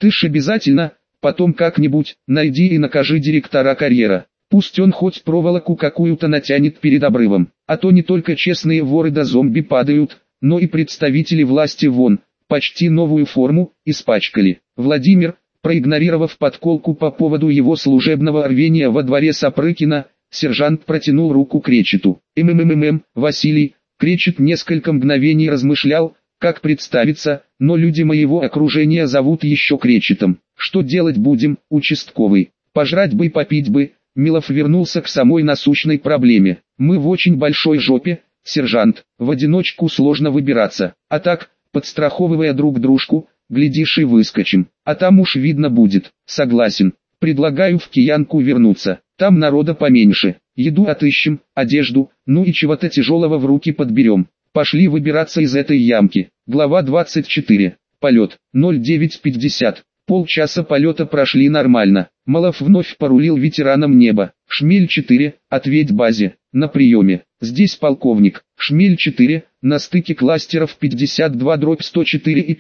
Ты ж обязательно, потом как-нибудь, найди и накажи директора карьера. Пусть он хоть проволоку какую-то натянет перед обрывом, а то не только честные воры да зомби падают, но и представители власти вон, почти новую форму, испачкали. Владимир, проигнорировав подколку по поводу его служебного рвения во дворе Сапрыкина, сержант протянул руку Кречету. Василий, Кречет несколько мгновений размышлял, как представиться, но люди моего окружения зовут еще Кречетом. Что делать будем, участковый? Пожрать бы и попить бы. Милов вернулся к самой насущной проблеме. Мы в очень большой жопе, сержант, в одиночку сложно выбираться, а так, подстраховывая друг дружку, глядишь и выскочим, а там уж видно будет. Согласен, предлагаю в Киянку вернуться, там народа поменьше, еду отыщем, одежду, ну и чего-то тяжелого в руки подберем. Пошли выбираться из этой ямки. Глава 24. Полет. 09:50. Полчаса полета прошли нормально. Малов вновь порулил ветераном неба. Шмель-4, ответь базе, на приеме. Здесь полковник. Шмель-4, на стыке кластеров 52/104 и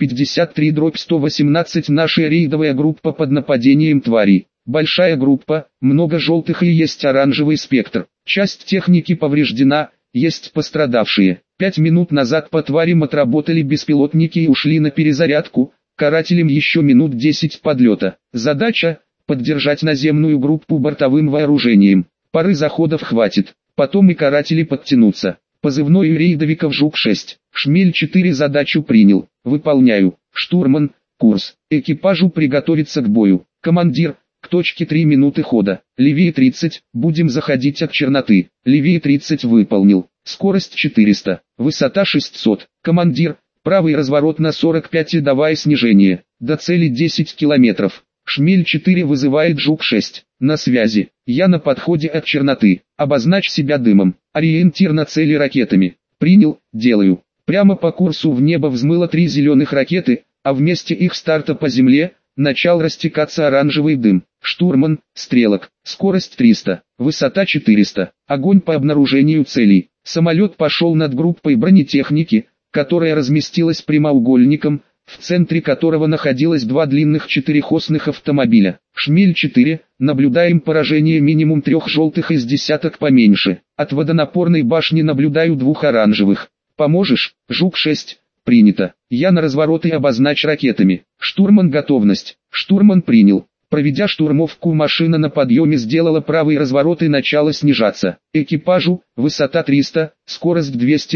53/118 наша рейдовая группа под нападением тварей. Большая группа, много желтых и есть оранжевый спектр. Часть техники повреждена, есть пострадавшие. 5 минут назад по тварям отработали беспилотники и ушли на перезарядку. Карателям еще минут 10 подлета. Задача – поддержать наземную группу бортовым вооружением. Пары заходов хватит, потом и каратели подтянутся. Позывной у рейдовиков Жук-6. Шмель-4 задачу принял. Выполняю. Штурман, курс. Экипажу приготовиться к бою. Командир, к точке 3 минуты хода. Левее 30, будем заходить от черноты. Левее 30 выполнил. Скорость 400, высота 600. Командир, правый разворот на 45 и давай снижение. До цели 10 километров. Шмель-4 вызывает Жук-6. На связи. Я на подходе от черноты. Обозначь себя дымом. Ориентир на цели ракетами. Принял, делаю. Прямо по курсу в небо взмыло 3 зеленых ракеты, а вместе их старта по земле начал растекаться оранжевый дым. Штурман, стрелок. Скорость 300, высота 400. Огонь по обнаружению целей. Самолет пошел над группой бронетехники, которая разместилась прямоугольником, в центре которого находилось 2 длинных четырехосных автомобиля. Шмель-4, наблюдаем поражение минимум 3 желтых из десяток поменьше. От водонапорной башни наблюдаю 2 оранжевых. Поможешь? Жук-6, принято. Я на развороты обозначь ракетами. Штурман готовность. Штурман принял. Проведя штурмовку, машина на подъеме сделала правый разворот и начала снижаться. Экипажу, высота 300, скорость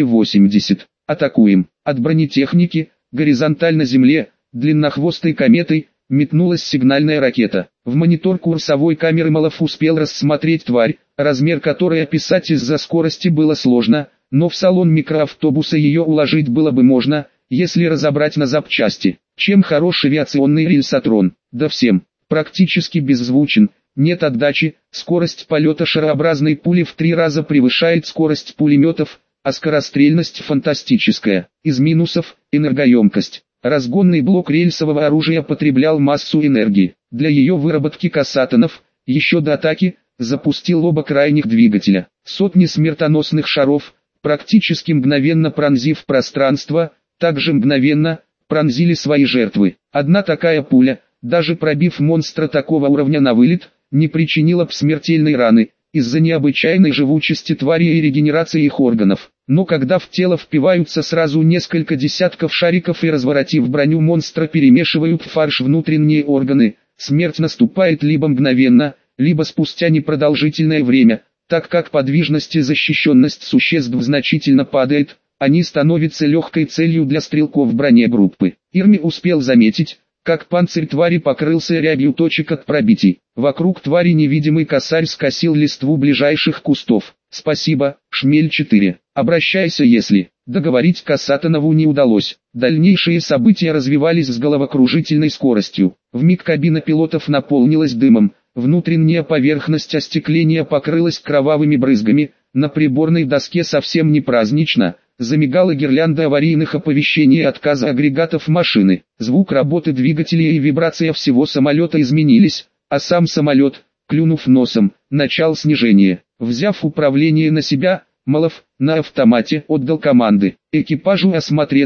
280. Атакуем. От бронетехники, горизонтально земле, длиннохвостой кометой, метнулась сигнальная ракета. В монитор курсовой камеры Малов успел рассмотреть тварь, размер которой описать из-за скорости было сложно, но в салон микроавтобуса ее уложить было бы можно, если разобрать на запчасти. Чем хорош авиационный рельсотрон? Да всем. Практически беззвучен, нет отдачи, скорость полета шарообразной пули в 3 раза превышает скорость пулеметов, а скорострельность фантастическая. Из минусов – энергоемкость. Разгонный блок рельсового оружия потреблял массу энергии. Для ее выработки Касатонов, еще до атаки, запустил оба крайних двигателя. Сотни смертоносных шаров, практически мгновенно пронзив пространство, также мгновенно пронзили свои жертвы. Одна такая пуля, даже пробив монстра такого уровня на вылет, не причинила б смертельной раны, из-за необычайной живучести твари и регенерации их органов. Но когда в тело впиваются сразу несколько десятков шариков и, разворотив броню монстра, перемешивают в фарш внутренние органы, смерть наступает либо мгновенно, либо спустя непродолжительное время, так как подвижность и защищенность существ значительно падает, они становятся легкой целью для стрелков бронегруппы. Ирми успел заметить, как панцирь твари покрылся рябью точек от пробитий. Вокруг твари невидимый косарь скосил листву ближайших кустов. «Спасибо, Шмель-4. Обращайся, если...» Договорить Касатонову не удалось. Дальнейшие события развивались с головокружительной скоростью. Вмиг кабина пилотов наполнилась дымом, внутренняя поверхность остекления покрылась кровавыми брызгами, на приборной доске совсем не празднично, замигала гирлянда аварийных оповещений и отказа агрегатов машины. Звук работы двигателя и вибрация всего самолета изменились, а сам самолет, клюнув носом, начал снижение. Взяв управление на себя, Малов на автомате отдал команды экипажу осмотреться,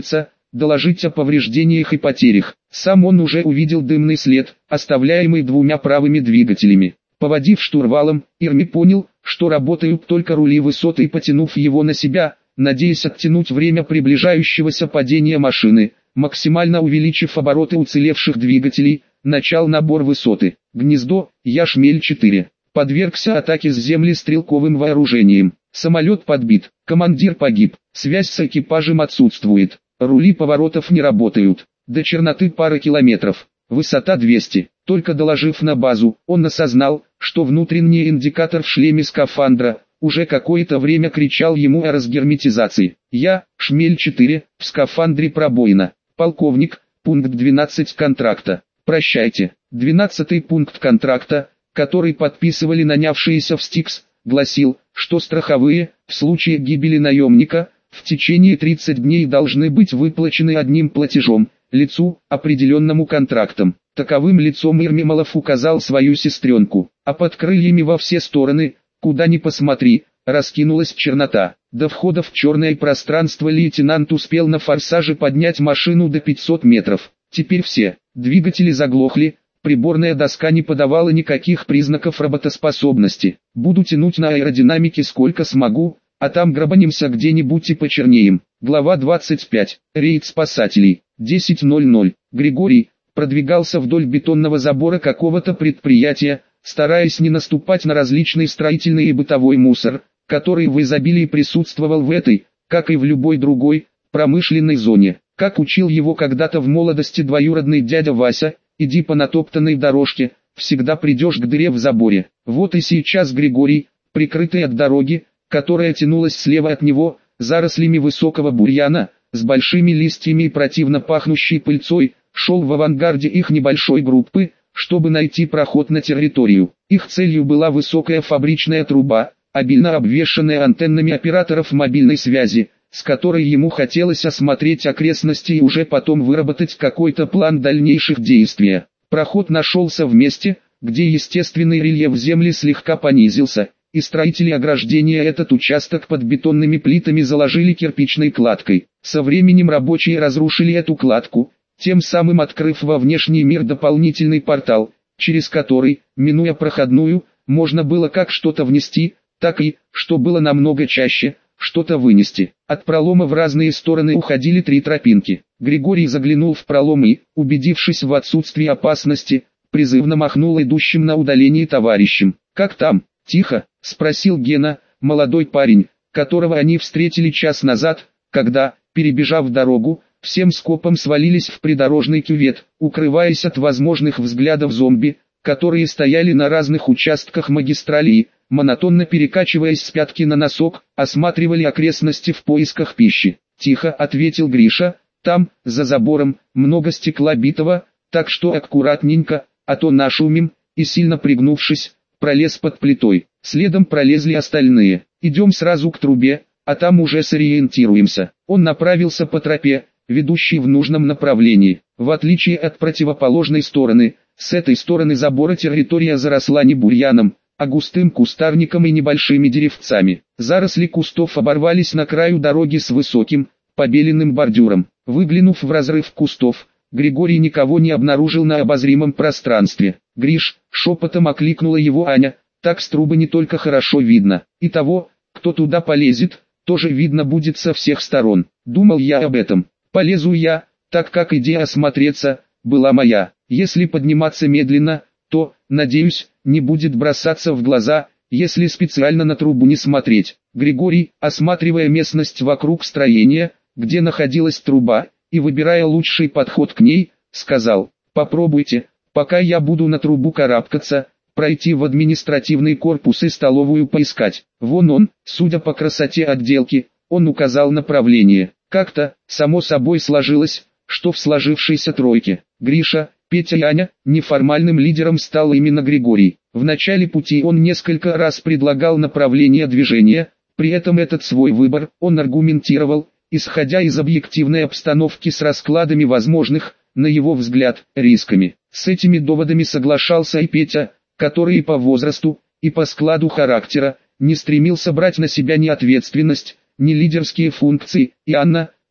доложить о повреждениях и потерях. Сам он уже увидел дымный след, оставляемый двумя правыми двигателями. Поводив штурвалом, Ирми понял, что работают только рули высоты, и потянув его на себя, надеясь оттянуть время приближающегося падения машины, максимально увеличив обороты уцелевших двигателей, начал набор высоты. Гнездо, Яшмель-4. Подвергся атаке с земли стрелковым вооружением. Самолет подбит, командир погиб, связь с экипажем отсутствует, рули поворотов не работают. До черноты пара километров, высота 200. Только доложив на базу, он осознал, что внутренний индикатор в шлеме скафандра уже какое-то время кричал ему о разгерметизации. Я, Шмель-4, в скафандре пробоина. Полковник, пункт 12 контракта. Прощайте. 12-й пункт контракта, который подписывали нанявшиеся в Стикс, гласил, что страховые, в случае гибели наемника, в течение 30 дней должны быть выплачены одним платежом, лицу, определенному контрактом. Таковым лицом Ирмемалов указал свою сестренку, а под крыльями во все стороны, куда ни посмотри, раскинулась чернота. До входа в черное пространство лейтенант успел на форсаже поднять машину до 500 метров. Теперь все двигатели заглохли, приборная доска не подавала никаких признаков работоспособности. Буду тянуть на аэродинамике сколько смогу, а там грабанимся где-нибудь и почернеем. Глава 25. Рейд спасателей. 10:00. Григорий продвигался вдоль бетонного забора какого-то предприятия, стараясь не наступать на различный строительный и бытовой мусор, который в изобилии присутствовал в этой, как и в любой другой, промышленной зоне. Как учил его когда-то в молодости двоюродный дядя Вася, иди по натоптанной дорожке, всегда придешь к дыре в заборе. Вот и сейчас Григорий, прикрытый от дороги, которая тянулась слева от него, зарослями высокого бурьяна, с большими листьями и противно пахнущей пыльцой, шел в авангарде их небольшой группы, чтобы найти проход на территорию. Их целью была высокая фабричная труба, обильно обвешанная антеннами операторов мобильной связи, с которой ему хотелось осмотреть окрестности и уже потом выработать какой-то план дальнейших действий. Проход нашелся в месте, где естественный рельеф земли слегка понизился, и строители ограждения этот участок под бетонными плитами заложили кирпичной кладкой. Со временем рабочие разрушили эту кладку, тем самым открыв во внешний мир дополнительный портал, через который, минуя проходную, можно было как что-то внести, так и, что было намного чаще, что-то вынести. От пролома в разные стороны уходили 3 тропинки. Григорий заглянул в пролом и, убедившись в отсутствии опасности, призывно махнул идущим на удалении товарищам. «Как там? Тихо?» — спросил Гена, молодой парень, которого они встретили час назад, когда, перебежав дорогу, всем скопом свалились в придорожный кювет, укрываясь от возможных взглядов зомби, которые стояли на разных участках магистрали и, монотонно перекачиваясь с пятки на носок, осматривали окрестности в поисках пищи. «Тихо», — ответил Гриша, — «там, за забором, много стекла битого, так что аккуратненько, а то нашумим», и сильно пригнувшись, пролез под плитой. Следом пролезли остальные. «Идем сразу к трубе, а там уже сориентируемся». Он направился по тропе, ведущей в нужном направлении. В отличие от противоположной стороны, с этой стороны забора территория заросла не бурьяном, а густым кустарником и небольшими деревцами. Заросли кустов оборвались на краю дороги с высоким, побеленным бордюром. Выглянув в разрыв кустов, Григорий никого не обнаружил на обозримом пространстве. «Гриш», — шепотом окликнула его Аня, — «так с трубы не только хорошо видно, и того, кто туда полезет, тоже видно будет со всех сторон. Думал я об этом. Полезу я, так как идея осмотреться была моя. Если подниматься медленно, то, надеюсь, не будет бросаться в глаза, если специально на трубу не смотреть». Григорий, осматривая местность вокруг строения, где находилась труба, и выбирая лучший подход к ней, сказал: «Попробуйте, пока я буду на трубу карабкаться, пройти в административный корпус и столовую поискать. Вон он». Судя по красоте отделки, он указал направление. Как-то, само собой сложилось, что в сложившейся тройке Гриша, Петя и Аня, неформальным лидером стал именно Григорий. В начале пути он несколько раз предлагал направление движения, при этом этот свой выбор он аргументировал, исходя из объективной обстановки с раскладами возможных, на его взгляд, рисками. С этими доводами соглашался и Петя, который и по возрасту, и по складу характера, не стремился брать на себя ни ответственность, ни лидерские функции, и Анна,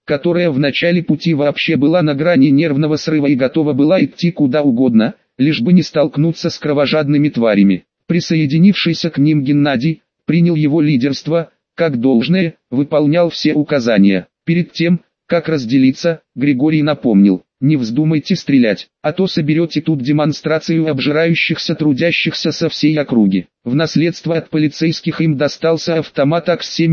которая в начале пути вообще была на грани нервного срыва и готова была идти куда угодно, лишь бы не столкнуться с кровожадными тварями. Присоединившийся к ним Геннадий принял его лидерство как должное, выполнял все указания. Перед тем, как разделиться, Григорий напомнил: не вздумайте стрелять, а то соберете тут демонстрацию обжирающихся трудящихся со всей округи. В наследство от полицейских им достался автомат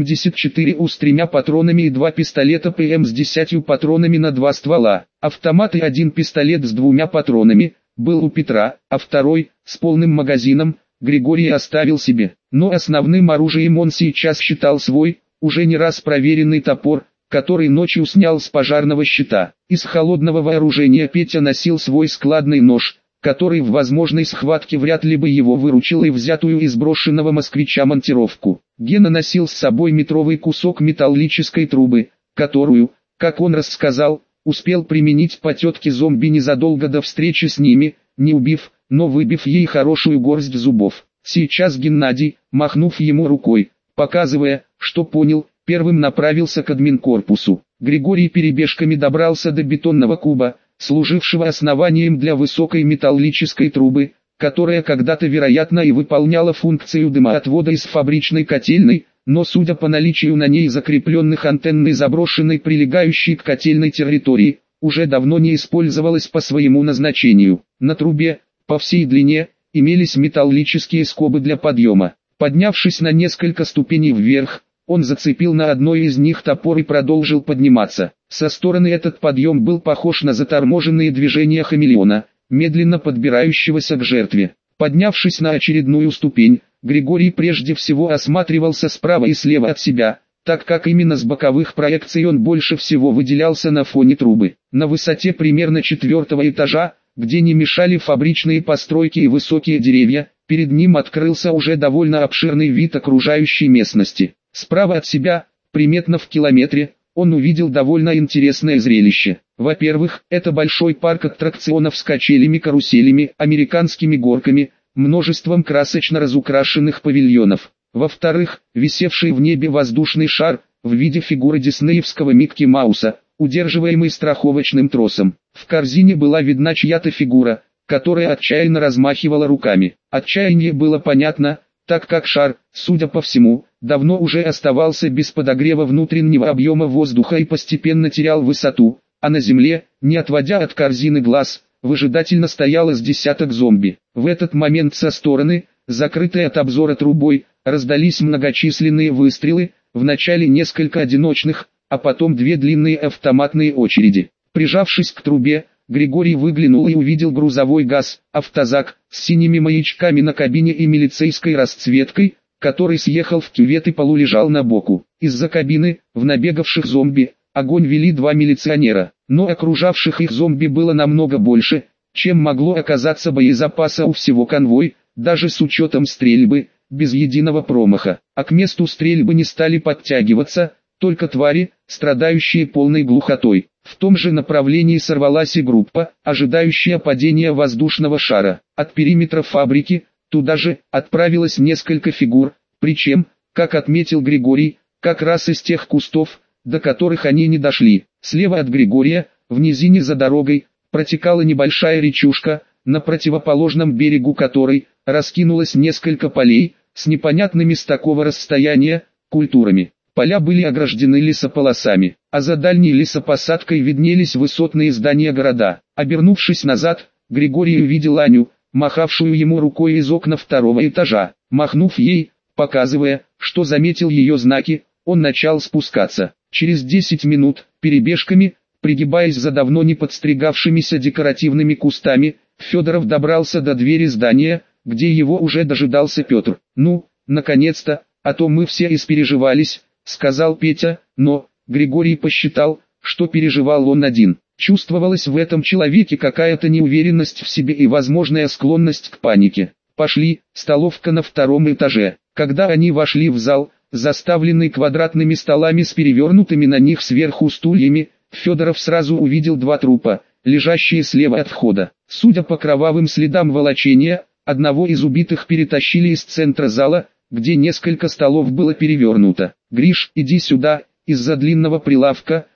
АК-74У с 3 патронами и 2 пистолета ПМ с 10 патронами на 2 ствола. Автомат и 1 пистолет с 2 патронами был у Петра, а второй, с полным магазином, Григорий оставил себе. Но основным оружием он сейчас считал свой, уже не раз проверенный топор, который ночью снял с пожарного щита. Из холодного вооружения Петя носил свой складный нож, который в возможной схватке вряд ли бы его выручил и взятую из брошенного москвича монтировку. Гена носил с собой метровый кусок металлической трубы, которую, как он рассказал, успел применить по тетке зомби незадолго до встречи с ними, не убив, но выбив ей хорошую горсть зубов. Сейчас Геннадий, махнув ему рукой, показывая, что понял, первым направился к админкорпусу. Григорий перебежками добрался до бетонного куба, служившего основанием для высокой металлической трубы, которая когда-то вероятно и выполняла функцию дымоотвода из фабричной котельной, но судя по наличию на ней закрепленных антенн и заброшенной прилегающей к котельной территории, уже давно не использовалась по своему назначению. На трубе, по всей длине, имелись металлические скобы для подъема. Поднявшись на несколько ступеней вверх, он зацепил на одной из них топор и продолжил подниматься. Со стороны этот подъем был похож на заторможенные движения хамелеона, медленно подбирающегося к жертве. Поднявшись на очередную ступень, Григорий прежде всего осматривался справа и слева от себя, так как именно с боковых проекций он больше всего выделялся на фоне трубы. На высоте примерно 4-го этажа, где не мешали фабричные постройки и высокие деревья, перед ним открылся уже довольно обширный вид окружающей местности. Справа от себя, приметно в километре, он увидел довольно интересное зрелище. Во-первых, это большой парк аттракционов с качелями, каруселями, американскими горками, множеством красочно разукрашенных павильонов. Во-вторых, висевший в небе воздушный шар, в виде фигуры диснеевского Микки Мауса, удерживаемый страховочным тросом. В корзине была видна чья-то фигура, которая отчаянно размахивала руками. Отчаяние было понятно, так как шар, судя по всему, давно уже оставался без подогрева внутреннего объема воздуха и постепенно терял высоту, а на земле, не отводя от корзины глаз, выжидательно стояло с десяток зомби. В этот момент со стороны, закрытой от обзора трубой, раздались многочисленные выстрелы, вначале несколько одиночных, а потом 2 длинные автоматные очереди. Прижавшись к трубе, Григорий выглянул и увидел грузовой ГАЗ-автозак с синими маячками на кабине и милицейской расцветкой, который съехал в кювет и полулежал на боку. Из-за кабины, в набегавших зомби, огонь вели 2 милиционера, но окружавших их зомби было намного больше, чем могло оказаться боезапаса у всего конвой, даже с учетом стрельбы, без единого промаха. А к месту стрельбы не стали подтягиваться, только твари, страдающие полной глухотой. В том же направлении сорвалась и группа, ожидающая падения воздушного шара. От периметра фабрики, туда же, отправилось несколько фигур, причем, как отметил Григорий, как раз из тех кустов, до которых они не дошли. Слева от Григория, в низине за дорогой, протекала небольшая речушка, на противоположном берегу которой раскинулось несколько полей, с непонятными с такого расстояния культурами. Поля были ограждены лесополосами, а за дальней лесопосадкой виднелись высотные здания города. Обернувшись назад, Григорий увидел Аню, махавшую ему рукой из окна 2-го этажа. Махнув ей, показывая, что заметил ее знаки, он начал спускаться. Через 10 минут, перебежками, пригибаясь за давно не подстригавшимися декоративными кустами, Федоров добрался до двери здания, где его уже дожидался Петр. «Ну, наконец-то, а то мы все испереживались», — сказал Петя, но Григорий посчитал, что переживал он один. Чувствовалась в этом человеке какая-то неуверенность в себе и возможная склонность к панике. «Пошли, столовка на 2-м этаже». Когда они вошли в зал, заставленный квадратными столами с перевернутыми на них сверху стульями, Федоров сразу увидел 2 трупа, лежащие слева от входа. Судя по кровавым следам волочения, одного из убитых перетащили из центра зала, где несколько столов было перевернуто. «Гриш, иди сюда», из-за длинного прилавка,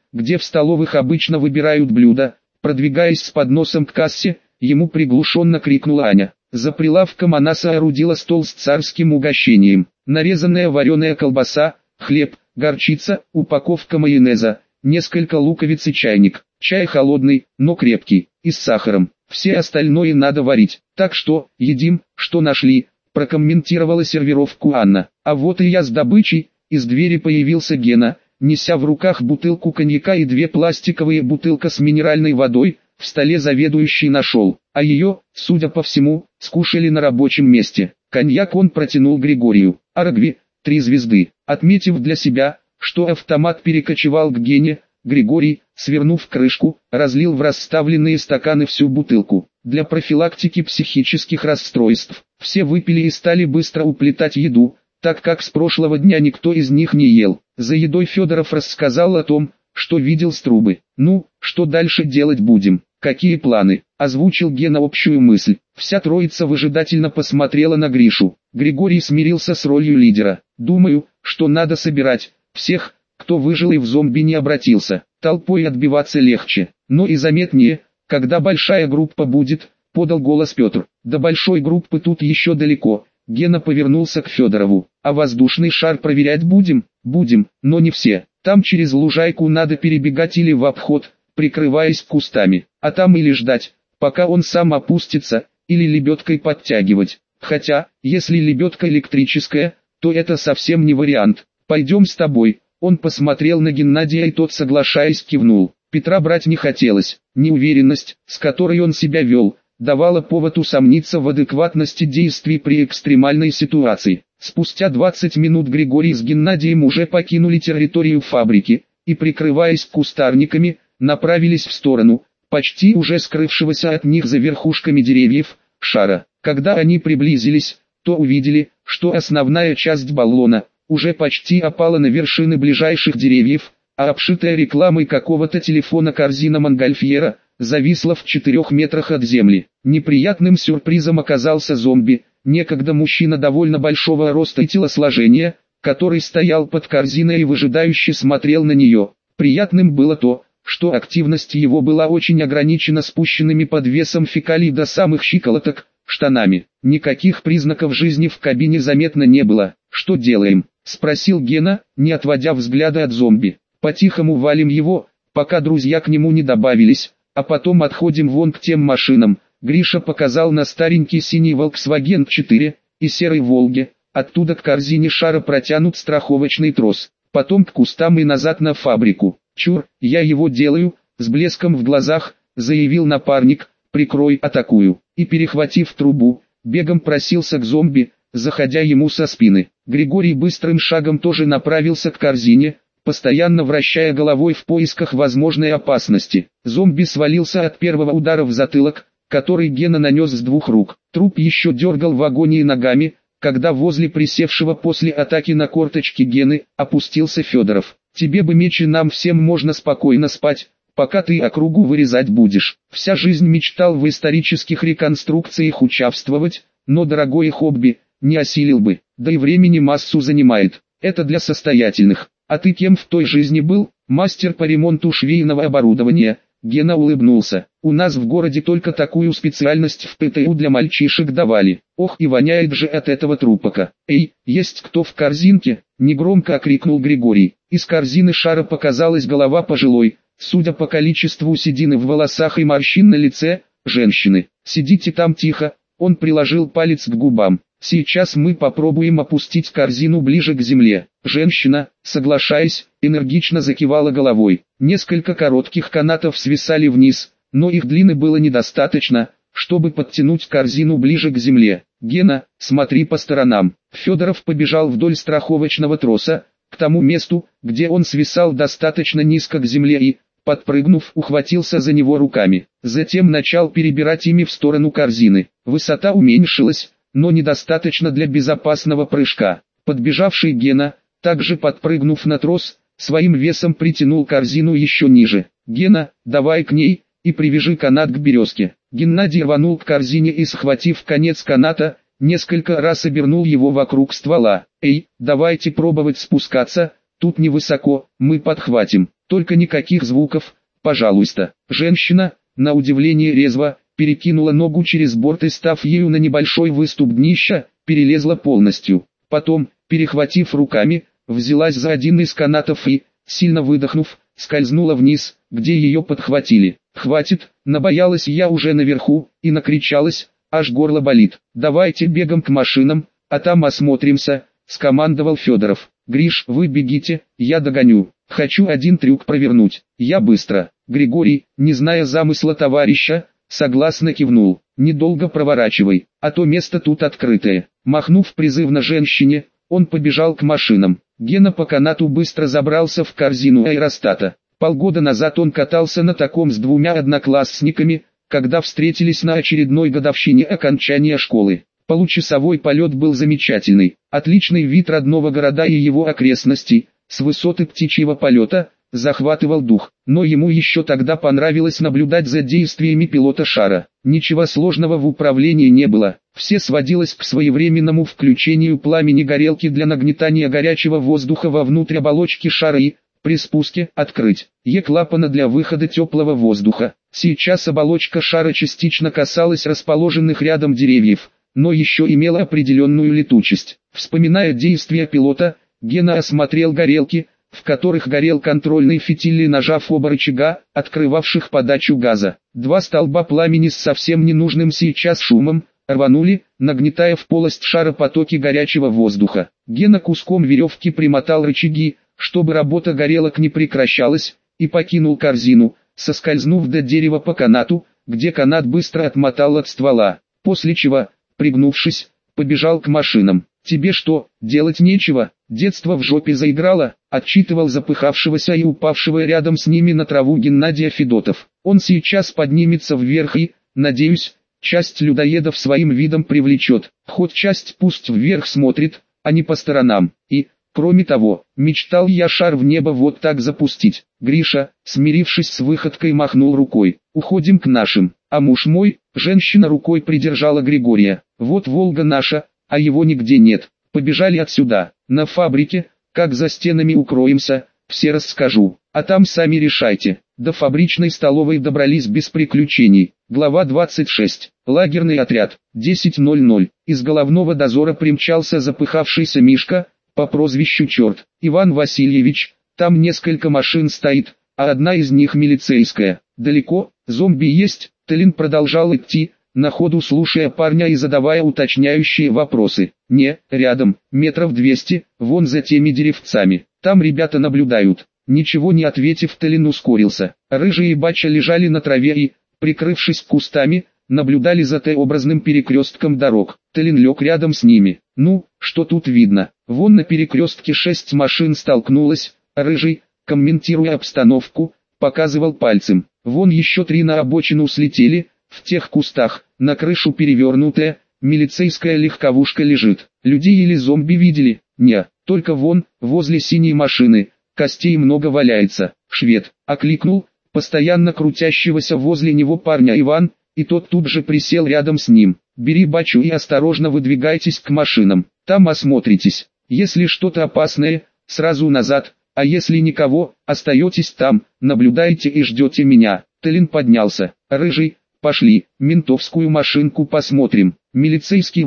где в столовых обычно выбирают блюда. Продвигаясь с подносом к кассе, ему приглушенно крикнула Аня. За прилавком она соорудила стол с царским угощением. Нарезанная вареная колбаса, хлеб, горчица, упаковка майонеза, несколько луковиц и чайник. Чай холодный, но крепкий, и с сахаром. Все остальное надо варить. Так что, едим, что нашли, прокомментировала сервировку Анна. А вот и я с добычей. Из двери появился Гена, неся в руках бутылку коньяка и 2 пластиковые бутылки с минеральной водой. В столе заведующий нашел, а ее, судя по всему, скушали на рабочем месте. Коньяк он протянул Григорию. Арагви, 3 звезды. Отметив для себя, что автомат перекочевал к Гене, Григорий, свернув крышку, разлил в расставленные стаканы всю бутылку. Для профилактики психических расстройств. Все выпили и стали быстро уплетать еду, так как с прошлого дня никто из них не ел. За едой Федоров рассказал о том, что видел с трубы. Ну, что дальше делать будем? Какие планы? Озвучил Гена общую мысль. Вся троица выжидательно посмотрела на Гришу. Григорий смирился с ролью лидера. Думаю, что надо собирать всех, кто выжил и в зомби не обратился. Толпой отбиваться легче, но и заметнее, когда большая группа будет, подал голос Петр. До большой группы тут еще далеко. Гена повернулся к Федорову. А воздушный шар проверять будем? Будем, но не все. Там через лужайку надо перебегать или в обход, прикрываясь кустами, а там или ждать, пока он сам опустится, или лебедкой подтягивать. Хотя, если лебедка электрическая, то это совсем не вариант. Пойдем с тобой. Он посмотрел на Геннадия и тот, соглашаясь, кивнул. Петра брать не хотелось. Неуверенность, с которой он себя вел, давала повод усомниться в адекватности действий при экстремальной ситуации. Спустя 20 минут Григорий с Геннадием уже покинули территорию фабрики, и, прикрываясь кустарниками, направились в сторону, почти уже скрывшегося от них за верхушками деревьев, шара. Когда они приблизились, то увидели, что основная часть баллона уже почти опала на вершины ближайших деревьев, а обшитая рекламой какого-то телефона корзина Монгольфьера зависла в 4 метрах от земли. Неприятным сюрпризом оказался зомби, некогда мужчина довольно большого роста и телосложения, который стоял под корзиной и выжидающе смотрел на нее. Приятным было то, что активность его была очень ограничена спущенными под весом фекалий до самых щиколоток, штанами. Никаких признаков жизни в кабине заметно не было. «Что делаем?» — спросил Гена, не отводя взгляда от зомби. «По-тихому валим его, пока друзья к нему не добавились, а потом отходим вон к тем машинам». Гриша показал на старенький синий Volkswagen 4 и серой Волге. Оттуда к корзине шара протянут страховочный трос, потом к кустам и назад на фабрику. «Чур, я его делаю», — с блеском в глазах, заявил напарник. «Прикрой, атакую». И, перехватив трубу, бегом просился к зомби, заходя ему со спины. Григорий быстрым шагом тоже направился к корзине, постоянно вращая головой в поисках возможной опасности. Зомби свалился от первого удара в затылок, который Гена нанес с 2 рук. Труп еще дергал в агонии ногами, когда возле присевшего после атаки на корточки Гены опустился Федоров. «Тебе бы меч, и нам всем можно спокойно спать, пока ты округу вырезать будешь». Вся жизнь мечтал в исторических реконструкциях участвовать, но дорогое хобби не осилил бы, да и времени массу занимает. Это для состоятельных. А ты кем в той жизни был? Мастер по ремонту швейного оборудования. Гена улыбнулся. У нас в городе только такую специальность в ПТУ для мальчишек давали. Ох, и воняет же от этого трупака. Эй, есть кто в корзинке? Негромко окрикнул Григорий. Из корзины шара показалась голова пожилой, судя по количеству седины в волосах и морщин на лице, женщины. «Сидите там тихо», он приложил палец к губам. «Сейчас мы попробуем опустить корзину ближе к земле». Женщина, соглашаясь, энергично закивала головой. Несколько коротких канатов свисали вниз, но их длины было недостаточно, чтобы подтянуть корзину ближе к земле. «Гена, смотри по сторонам». Федоров побежал вдоль страховочного троса, к тому месту, где он свисал достаточно низко к земле и, подпрыгнув, ухватился за него руками. Затем начал перебирать ими в сторону корзины. Высота уменьшилась, но недостаточно для безопасного прыжка. Подбежавший Гена, также подпрыгнув на трос, своим весом притянул корзину еще ниже. «Гена, давай к ней, и привяжи канат к березке». Геннадий рванул к корзине и, схватив конец каната, несколько раз обернул его вокруг ствола. «Эй, давайте пробовать спускаться, тут невысоко, мы подхватим». только никаких звуков, пожалуйста. Женщина, на удивление резво, перекинула ногу через борт и, став ею на небольшой выступ днища, перелезла полностью. Потом, перехватив руками, взялась за один из канатов и, сильно выдохнув, скользнула вниз, где ее подхватили. «Хватит, набоялась я уже наверху», и накричалась, аж горло болит. «Давайте бегом к машинам, а там осмотримся», — скомандовал Федоров. «Гриш, вы бегите, я догоню. Хочу один трюк провернуть. Я быстро». Григорий, не зная замысла товарища, согласно кивнул. «Недолго проворачивай, а то место тут открытое». Махнув призывно женщине, он побежал к машинам. Гена по канату быстро забрался в корзину аэростата. Полгода назад он катался на таком с двумя одноклассниками, когда встретились на очередной годовщине окончания школы. Получасовой полет был замечательный, отличный вид родного города и его окрестностей, с высоты птичьего полета, захватывал дух, но ему еще тогда понравилось наблюдать за действиями пилота шара. Ничего сложного в управлении не было, все сводилось к своевременному включению пламени горелки для нагнетания горячего воздуха вовнутрь оболочки шара и, при спуске, открыть Е-клапана для выхода теплого воздуха. Сейчас оболочка шара частично касалась расположенных рядом деревьев, но еще имела определенную летучесть. Вспоминая действия пилота, Гена осмотрел горелки, в которых горел контрольный фитиль, и нажав оба рычага, открывавших подачу газа. Два столба пламени с совсем ненужным сейчас шумом рванули, нагнетая в полость шара потоки горячего воздуха. Гена куском веревки примотал рычаги, чтобы работа горелок не прекращалась, и покинул корзину, соскользнув до дерева по канату, где канат быстро отмотал от ствола, после чего, пригнувшись, побежал к машинам. «Тебе что, делать нечего? Детство в жопе заиграло», — отчитывал запыхавшегося и упавшего рядом с ними на траву Геннадия Федотов. «Он сейчас поднимется вверх и, надеюсь, часть людоедов своим видом привлечет, хоть часть пусть вверх смотрит, а не по сторонам. И, кроме того, мечтал я шар в небо вот так запустить». Гриша, смирившись с выходкой, махнул рукой. «Уходим к нашим. А муж мой», — женщина рукой придержала Григория, «вот Волга наша, а его нигде нет. Побежали отсюда. На фабрике, как за стенами укроемся, все расскажу, а там сами решайте». До фабричной столовой добрались без приключений. Глава 26. Лагерный отряд. 10:00. Из головного дозора примчался запыхавшийся Мишка, по прозвищу Черт. «Иван Васильевич, там несколько машин стоит, а одна из них милицейская. Далеко, зомби есть?» Талин продолжал идти, на ходу слушая парня и задавая уточняющие вопросы. «Не, рядом, метров 200, вон за теми деревцами. Там ребята наблюдают». Ничего не ответив, Талин ускорился. Рыжий и Бача лежали на траве и, прикрывшись кустами, наблюдали за Т-образным перекрестком дорог. Талин лег рядом с ними. «Ну, что тут видно? Вон на перекрестке 6 машин столкнулось», — Рыжий, комментируя обстановку, показывал пальцем. «Вон еще 3 на обочину слетели, в тех кустах, на крышу перевернутая, милицейская легковушка лежит. Людей или зомби видели? Не, только вон, возле синей машины, костей много валяется». Швед окликнул постоянно крутящегося возле него парня Иван, и тот тут же присел рядом с ним. «Бери Бачу и осторожно выдвигайтесь к машинам, там осмотритесь. Если что-то опасное, сразу назад, а если никого, остаетесь там, наблюдаете и ждете меня». Талин поднялся. «Рыжий, пошли, ментовскую машинку посмотрим». Милицейский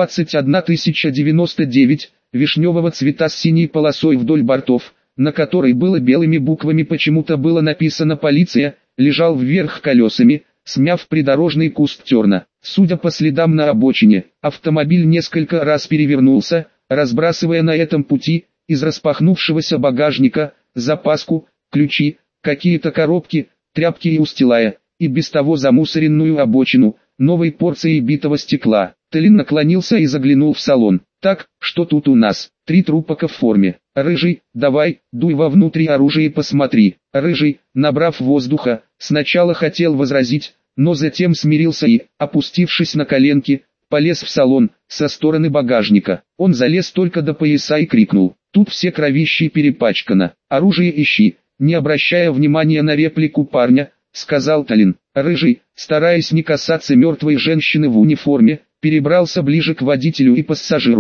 ВАЗ-21099, вишневого цвета с синей полосой вдоль бортов, на которой было белыми буквами почему-то было написано «Полиция», лежал вверх колесами, смяв придорожный куст терна. Судя по следам на обочине, автомобиль несколько раз перевернулся, разбрасывая на этом пути, из распахнувшегося багажника, запаску, ключи, какие-то коробки, тряпки и устилая, и без того замусоренную обочину, новой порцией битого стекла. Талин наклонился и заглянул в салон. «Так, что тут у нас?» 3 трупака в форме. «Рыжий, давай, дуй вовнутрь оружие и посмотри». Рыжий, набрав воздуха, сначала хотел возразить, но затем смирился и, опустившись на коленки, полез в салон, со стороны багажника. Он залез только до пояса и крикнул: «Тут все кровищей перепачкано, оружие ищи». Не обращая внимания на реплику парня, сказал Талин. Рыжий, стараясь не касаться мертвой женщины в униформе, перебрался ближе к водителю и пассажиру,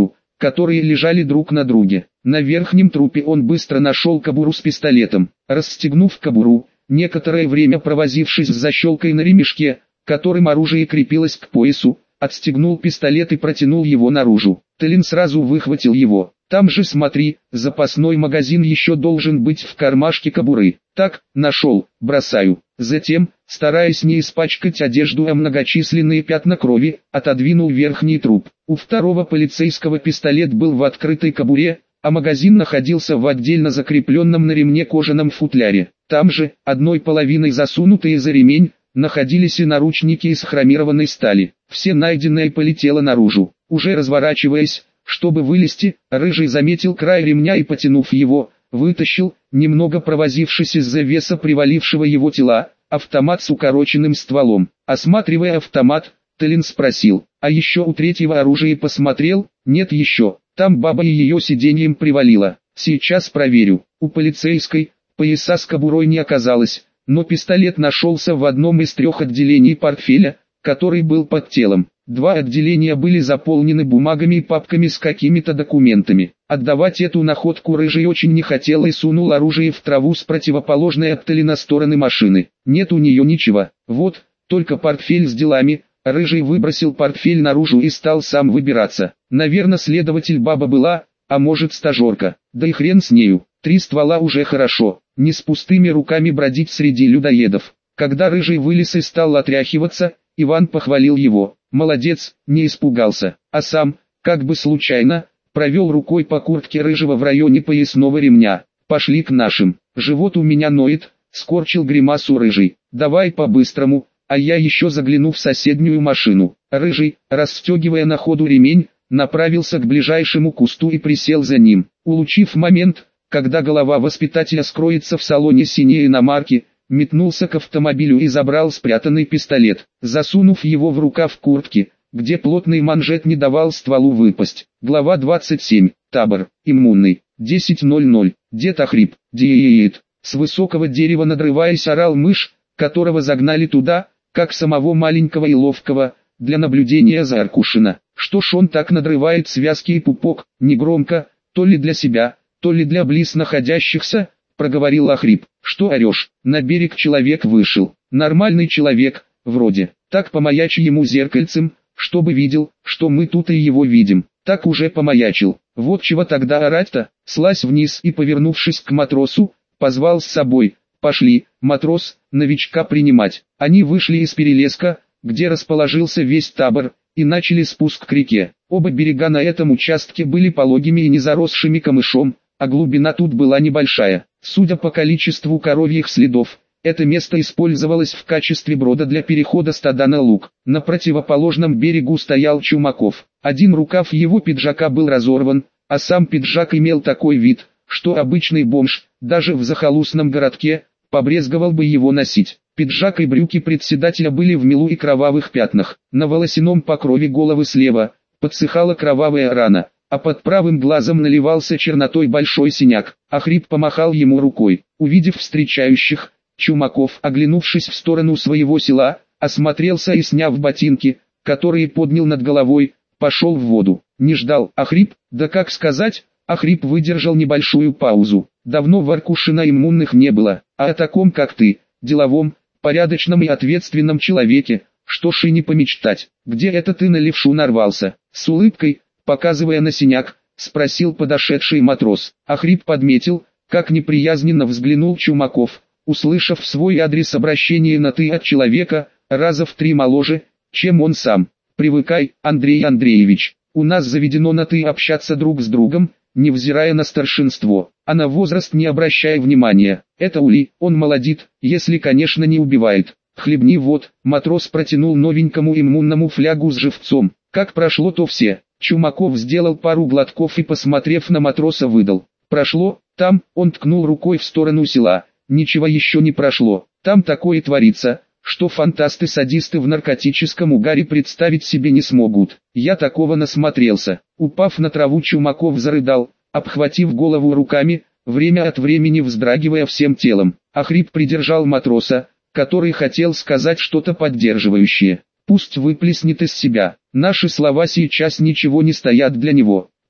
которые лежали друг на друге. На верхнем трупе он быстро нашел кобуру с пистолетом. Расстегнув кобуру, некоторое время провозившись с защелкой на ремешке, которым оружие крепилось к поясу, отстегнул пистолет и протянул его наружу. Телин сразу выхватил его. «Там же смотри, запасной магазин еще должен быть в кармашке кобуры». «Так, нашел, бросаю». Затем, стараясь не испачкать одежду о многочисленные пятна крови, отодвинул верхний труп. У второго полицейского пистолет был в открытой кобуре, а магазин находился в отдельно закрепленном на ремне кожаном футляре. Там же, одной половиной засунутые за ремень, находились и наручники из хромированной стали. Все найденное полетело наружу. Уже разворачиваясь, чтобы вылезти, Рыжий заметил край ремня и, потянув его, вытащил, немного провозившись из-за веса привалившего его тела, автомат с укороченным стволом. Осматривая автомат, Телин спросил: «А еще у третьего оружия посмотрел?» «Нет еще, там баба и ее сиденьем привалила. Сейчас проверю». У полицейской пояса с кобурой не оказалось, но пистолет нашелся в одном из 3 отделений портфеля, который был под телом. 2 отделения были заполнены бумагами и папками с какими-то документами. Отдавать эту находку Рыжий очень не хотел и сунул оружие в траву с противоположной от Телина стороны машины. Нет у нее ничего, вот, только портфель с делами. Рыжий выбросил портфель наружу и стал сам выбираться. Наверное, следователь баба была, а может стажерка. Да и хрен с нею, 3 ствола уже хорошо, не с пустыми руками бродить среди людоедов. Когда Рыжий вылез и стал отряхиваться, Иван похвалил его. «Молодец, не испугался», а сам, как бы случайно, провел рукой по куртке Рыжего в районе поясного ремня. «Пошли к нашим, живот у меня ноет», скорчил гримасу Рыжий. «Давай по-быстрому, а я еще загляну в соседнюю машину». Рыжий, расстегивая на ходу ремень, направился к ближайшему кусту и присел за ним. Улучив момент, когда голова воспитателя скроется в салоне синей иномарки, метнулся к автомобилю и забрал спрятанный пистолет, засунув его в рукав куртки, где плотный манжет не давал стволу выпасть. Глава 27. Табор. Иммунный. 10:00. Дед охрип. Диет. С высокого дерева надрываясь орал мышь, которого загнали туда, как самого маленького и ловкого, для наблюдения за Аркушина. Что ж он так надрывает связки и пупок, негромко, то ли для себя, то ли для близ находящихся, проговорил охрип. «Что орешь? На берег человек вышел. Нормальный человек, вроде. Так помаячи ему зеркальцем, чтобы видел, что мы тут и его видим. Так уже помаячил. Вот чего тогда орать-то?» Слазь вниз и, повернувшись к матросу, позвал с собой: «Пошли, матрос, новичка принимать». Они вышли из перелеска, где расположился весь табор, и начали спуск к реке. Оба берега на этом участке были пологими и не заросшими камышом, а глубина тут была небольшая. Судя по количеству коровьих следов, это место использовалось в качестве брода для перехода стада на луг. На противоположном берегу стоял Чумаков. Один рукав его пиджака был разорван, а сам пиджак имел такой вид, что обычный бомж, даже в захолустном городке, побрезговал бы его носить. Пиджак и брюки председателя были в мелу и кровавых пятнах. На волосяном покрове головы слева подсыхала кровавая рана, а под правым глазом наливался чернотой большой синяк. Охрип помахал ему рукой. Увидев встречающих, Чумаков, оглянувшись в сторону своего села, осмотрелся и, сняв ботинки, которые поднял над головой, пошел в воду. Не ждал Охрип, да как сказать, Охрип выдержал небольшую паузу. Давно в Аркушина иммунных не было, а о таком как ты, деловом, порядочном и ответственном человеке, что ж и не помечтать. Где это ты на левшу нарвался? С улыбкой, показывая на синяк, спросил подошедший матрос. Охрип подметил, как неприязненно взглянул Чумаков, услышав в свой адрес обращение на «ты» от человека, раза в 3 моложе, чем он сам. «Привыкай, Андрей Андреевич, у нас заведено на «ты» общаться друг с другом, невзирая на старшинство, а на возраст не обращая внимания. Это Ули, он молодит, если конечно не убивает. Хлебни вот». Матрос протянул новенькому иммунному флягу с живцом. Как прошло то все. Чумаков сделал пару глотков и, посмотрев на матроса, выдал: «Прошло, там», он ткнул рукой в сторону села. «Ничего еще не прошло, там такое творится, что фантасты-садисты в наркотическом угаре представить себе не смогут. Я такого насмотрелся». Упав на траву, Чумаков зарыдал, обхватив голову руками, время от времени вздрагивая всем телом. Охрип придержал матроса, который хотел сказать что-то поддерживающее. «Пусть выплеснет из себя. Наши слова сейчас ничего не стоят для него.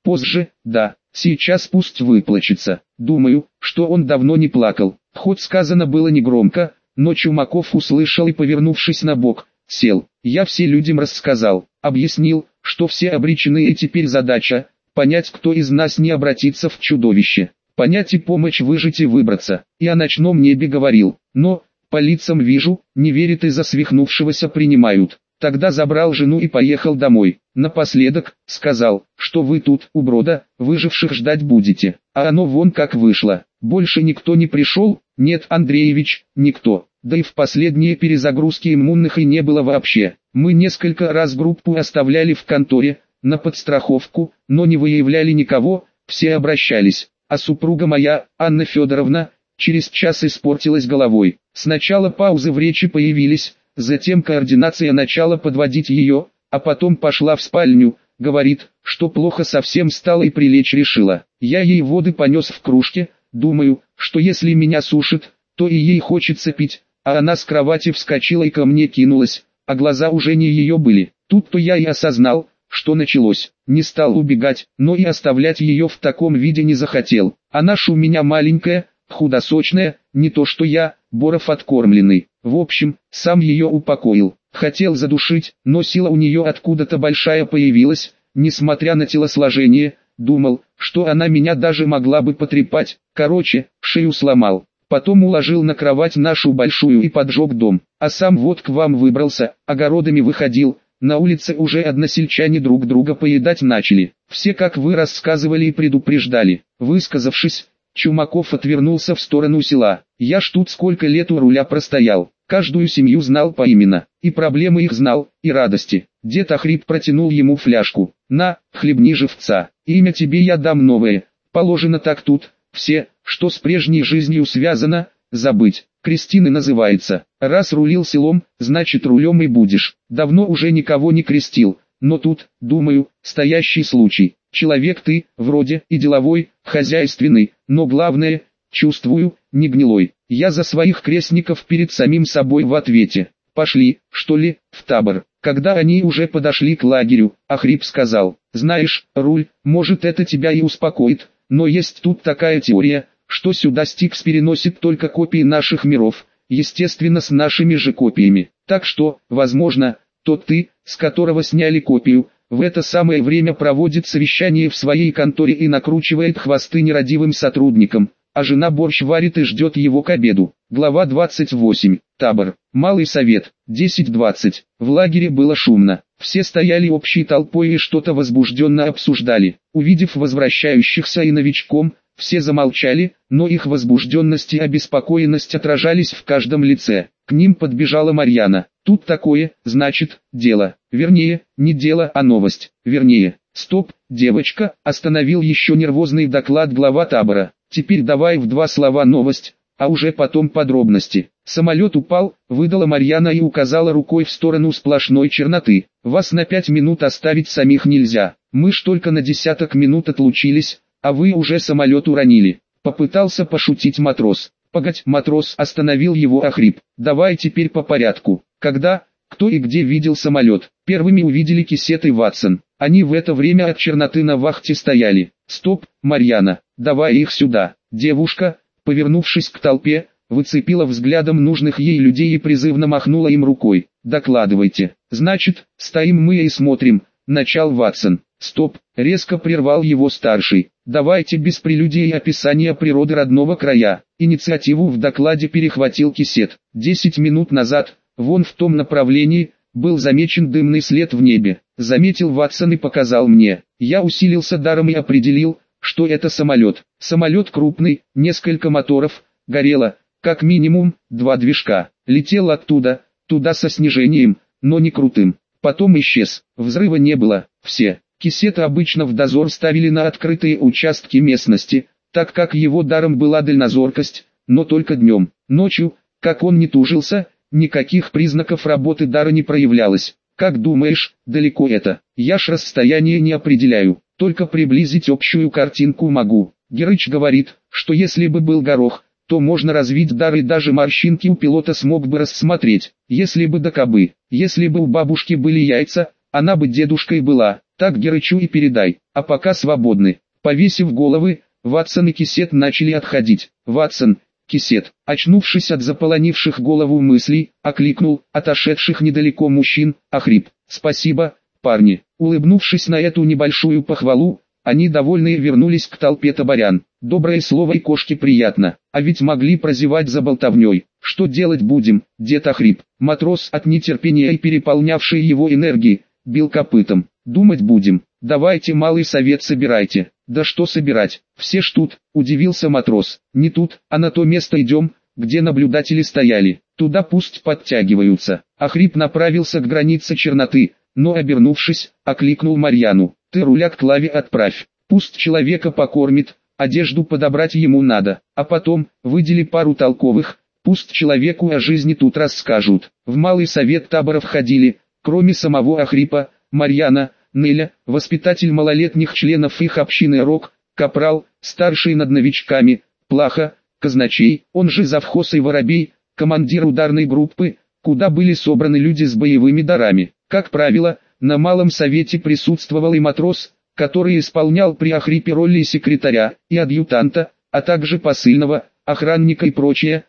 Позже, да, сейчас пусть выплачется. Думаю, что он давно не плакал. Хоть сказано было негромко, но Чумаков услышал и, повернувшись на бок, сел. Я все людям рассказал, объяснил, что все обречены, и теперь задача — понять, кто из нас не обратится в чудовище. Понять и помочь выжить и выбраться. И о ночном небе говорил, но, по лицам вижу, не верит и за свихнувшегося принимают. Тогда забрал жену и поехал домой. Напоследок, сказал, что вы тут, у брода, выживших ждать будете. А оно вон как вышло. Больше никто не пришел? Нет, Андреевич, никто. Да и в последние перезагрузки иммунных и не было вообще. Мы несколько раз группу оставляли в конторе, на подстраховку, но не выявляли никого, все обращались. А супруга моя, Анна Федоровна, через час испортилась головой. Сначала паузы в речи появились, затем координация начала подводить ее, а потом пошла в спальню, говорит, что плохо совсем стало и прилечь решила. Я ей воды понес в кружке, думаю, что если меня сушит, то и ей хочется пить, а она с кровати вскочила и ко мне кинулась, а глаза уже не ее были. Тут-то я и осознал, что началось. Не стал убегать, но и оставлять ее в таком виде не захотел. Она ж у меня маленькая, худосочная, не то что я, Боров откормленный. В общем, сам ее упокоил. Хотел задушить, но сила у нее откуда-то большая появилась, несмотря на телосложение, думал, что она меня даже могла бы потрепать. Короче, шею сломал. Потом уложил на кровать нашу большую и поджег дом. А сам вот к вам выбрался, огородами выходил. На улице уже односельчане друг друга поедать начали. Все, как вы рассказывали и предупреждали. Высказавшись, Чумаков отвернулся в сторону села. Я ж тут сколько лет у руля простоял. Каждую семью знал поименно. И проблемы их знал, и радости. Дед охрип протянул ему фляжку. На, хлебни живца. Имя тебе я дам новое. Положено так тут. Все, что с прежней жизнью связано, забыть. Крестины называется. Раз рулил селом, значит рулем и будешь. Давно уже никого не крестил, но тут, думаю, стоящий случай. Человек ты, вроде, и деловой, хозяйственный, но главное, чувствую, не гнилой. Я за своих крестников перед самим собой в ответе. Пошли, что ли, в табор. Когда они уже подошли к лагерю, Охрип сказал, знаешь, Руль, может это тебя и успокоит, но есть тут такая теория, что сюда Стикс переносит только копии наших миров, естественно с нашими же копиями. Так что, возможно, тот ты, с которого сняли копию, в это самое время проводит совещание в своей конторе и накручивает хвосты нерадивым сотрудникам, а жена борщ варит и ждет его к обеду. Глава 28. Табор. Малый совет. 10:20. В лагере было шумно. Все стояли общей толпой и что-то возбужденно обсуждали. Увидев возвращающихся и новичком, все замолчали, но их возбужденность и обеспокоенность отражались в каждом лице. К ним подбежала Марьяна. Тут такое, значит, дело. Вернее, не дело, а новость. Вернее, стоп, девочка, остановил еще нервозный доклад глава табора. Теперь давай в 2 слова новость, а уже потом подробности. Самолет упал, выдала Марьяна и указала рукой в сторону сплошной черноты. Вас на 5 минут оставить самих нельзя. Мы ж только на десяток минут отлучились, а вы уже самолет уронили. Попытался пошутить матрос. Погодь, матрос, остановил его Охрип. Давай теперь по порядку. Когда, кто и где видел самолет? Первыми увидели Кисет и Ватсон. Они в это время от черноты на вахте стояли. Стоп, Марьяна, давай их сюда. Девушка, повернувшись к толпе, выцепила взглядом нужных ей людей и призывно махнула им рукой. Докладывайте. Значит, стоим мы и смотрим. Начал Ватсон. Стоп, резко прервал его старший. Давайте без прелюдий и описания природы родного края. Инициативу в докладе перехватил Кисет. 10 минут назад, вон в том направлении, был замечен дымный след в небе. Заметил Ватсон и показал мне. Я усилился даром и определил, что это самолет. Самолет крупный, несколько моторов, горело, как минимум, 2 движка. Летел оттуда, туда со снижением, но не крутым. Потом исчез. Взрыва не было. Все. Кисета обычно в дозор ставили на открытые участки местности, так как его даром была дальнозоркость, но только днем. Ночью, как он не тужился, никаких признаков работы дара не проявлялось. Как думаешь, далеко это? Я ж расстояние не определяю, только приблизить общую картинку могу. Герыч говорит, что если бы был горох, то можно развить дар и даже морщинки у пилота смог бы рассмотреть. Если бы да кабы, если бы у бабушки были яйца, она бы дедушкой была. Так Герычу и передай. а пока свободны. Повесив головы, Ватсон и Кисет начали отходить. Ватсон, Кисет, очнувшись от заполонивших голову мыслей, окликнул отошедших недалеко мужчин, охрип. «Спасибо, парни». Улыбнувшись на эту небольшую похвалу, они довольные вернулись к толпе таборян. Доброе слово и кошке приятно, а ведь могли прозевать за болтовней. Что делать будем, дед охрип? Матрос от нетерпения и переполнявшей его энергии, бил копытом. Думать будем. Давайте малый совет собирайте. Да что собирать, все ж тут, удивился матрос. Не тут, а на то место идем, где наблюдатели стояли. Туда пусть подтягиваются. Охрип направился к границе черноты, но обернувшись, окликнул Марьяну. Ты руля к Клаве отправь. Пусть человека покормит, одежду подобрать ему надо, а потом, выдели пару толковых, пусть человеку о жизни тут расскажут. В малый совет табора входили, кроме самого Охрипа, Марьяна, Неля, воспитатель малолетних членов их общины Рок, Капрал, старший над новичками, Плаха, Казначей, он же завхоз и Воробей, командир ударной группы, куда были собраны люди с боевыми дарами. Как правило, на малом совете присутствовал и матрос, который исполнял при Охрипе роли секретаря и адъютанта, а также посыльного, охранника и прочее.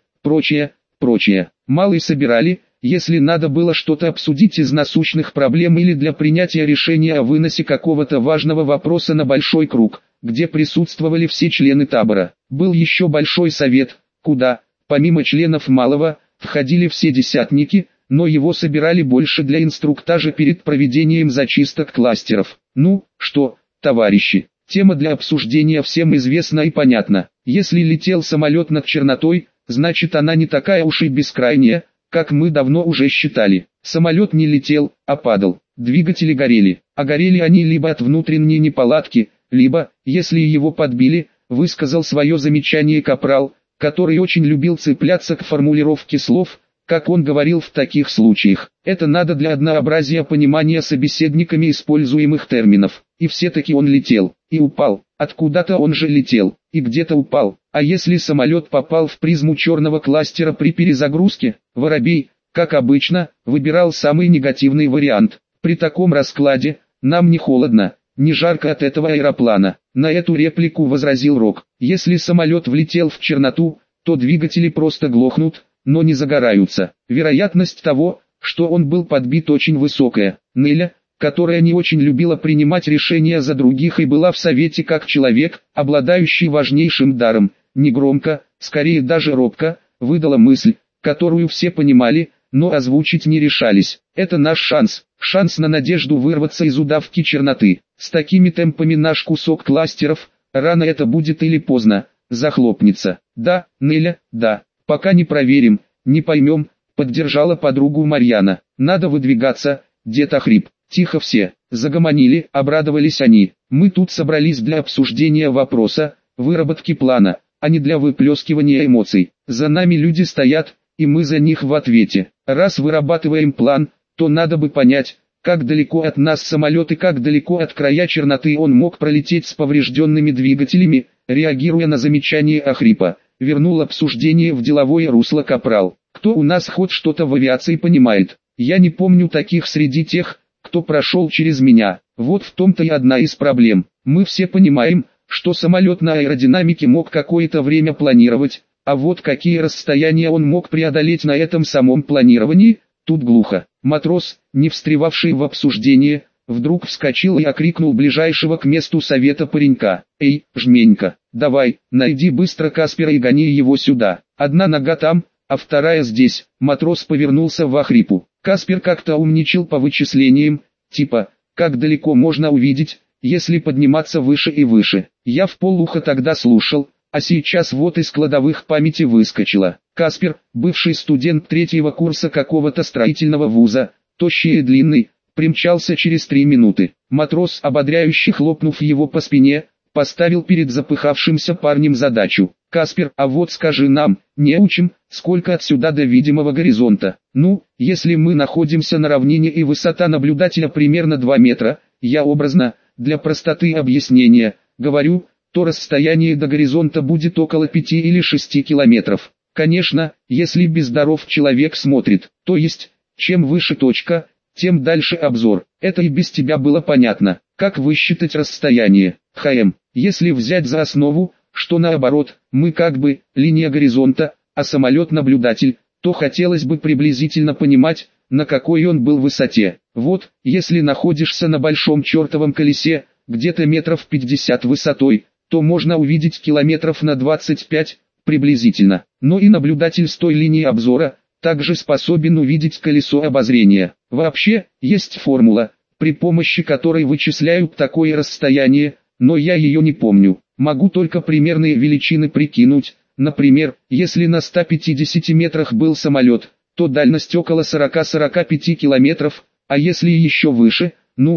Малый собирали, если надо было что-то обсудить из насущных проблем или для принятия решения о выносе какого-то важного вопроса на большой круг, где присутствовали все члены табора. Был еще большой совет, куда, помимо членов малого, входили все десятники, но его собирали больше для инструктажа перед проведением зачисток кластеров. Ну, что, товарищи, тема для обсуждения всем известна и понятна. Если летел самолет над чернотой, значит она не такая уж и бескрайняя, как мы давно уже считали. Самолет не летел, а падал. Двигатели горели, а горели они либо от внутренней неполадки, либо, если его подбили, высказал свое замечание Капрал, который очень любил цепляться к формулировке слов, как он говорил в таких случаях. Это надо для однообразия понимания собеседниками используемых терминов. И все-таки он летел, и упал. Откуда-то он же летел, и где-то упал. А если самолет попал в призму черного кластера при перезагрузке, Воробей, как обычно, выбирал самый негативный вариант. При таком раскладе, нам не холодно, не жарко от этого аэроплана. На эту реплику возразил Рок. Если самолет влетел в черноту, то двигатели просто глохнут, но не загораются. Вероятность того, что он был подбит, очень высокая. Неля, которая не очень любила принимать решения за других и была в совете как человек, обладающий важнейшим даром, негромко, скорее даже робко, выдала мысль, которую все понимали, но озвучить не решались. Это наш шанс на надежду вырваться из удавки черноты. С такими темпами наш кусок кластеров, рано это будет или поздно, захлопнется. Да, Неля, да. Пока не проверим, не поймем, поддержала подругу Марьяна. Надо выдвигаться, дед Охрип. Тихо все, загомонили, обрадовались они. Мы тут собрались для обсуждения вопроса, выработки плана, а не для выплескивания эмоций. За нами люди стоят, и мы за них в ответе. Раз вырабатываем план, то надо бы понять, как далеко от нас самолет и как далеко от края черноты он мог пролететь с поврежденными двигателями, реагируя на замечание Охрипа. Вернул обсуждение в деловое русло Капрал. Кто у нас хоть что-то в авиации понимает? Я не помню таких среди тех, кто прошел через меня. Вот в том-то и одна из проблем. Мы все понимаем, что самолет на аэродинамике мог какое-то время планировать, а вот какие расстояния он мог преодолеть на этом самом планировании, тут глухо. Матрос, не встревавший в обсуждение, вдруг вскочил и окрикнул ближайшего к месту совета паренька. «Эй, жменька, давай, найди быстро Каспера и гони его сюда. Одна нога там, а вторая здесь». Матрос повернулся в Охрипу. Каспер как-то умничал по вычислениям, типа, как далеко можно увидеть, если подниматься выше и выше. Я вполуха тогда слушал, а сейчас вот из кладовых памяти выскочило. Каспер, бывший студент 3-го курса какого-то строительного вуза, тощий и длинный, примчался через 3 минуты. Матрос, ободряюще хлопнув его по спине, поставил перед запыхавшимся парнем задачу. «Каспер, а вот скажи нам, неучим, сколько отсюда до видимого горизонта?» «Ну, если мы находимся на равнине и высота наблюдателя примерно 2 метра, я образно, для простоты объяснения, говорю, то расстояние до горизонта будет около 5 или 6 километров. Конечно, если без даров человек смотрит, то есть, чем выше точка, тем дальше обзор. Это и без тебя было понятно. Как высчитать расстояние? Если взять за основу, что наоборот, мы как бы линия горизонта, а самолет-наблюдатель, то хотелось бы приблизительно понимать, на какой он был высоте. Вот, если находишься на большом чертовом колесе, где-то метров 50 высотой, то можно увидеть километров на 25, приблизительно. Но и наблюдатель с той линии обзора, также способен увидеть колесо обозрения. Вообще, есть формула, при помощи которой вычисляют такое расстояние, но я ее не помню. Могу только примерные величины прикинуть. Например, если на 150 метрах был самолет, то дальность около 40-45 километров, а если еще выше,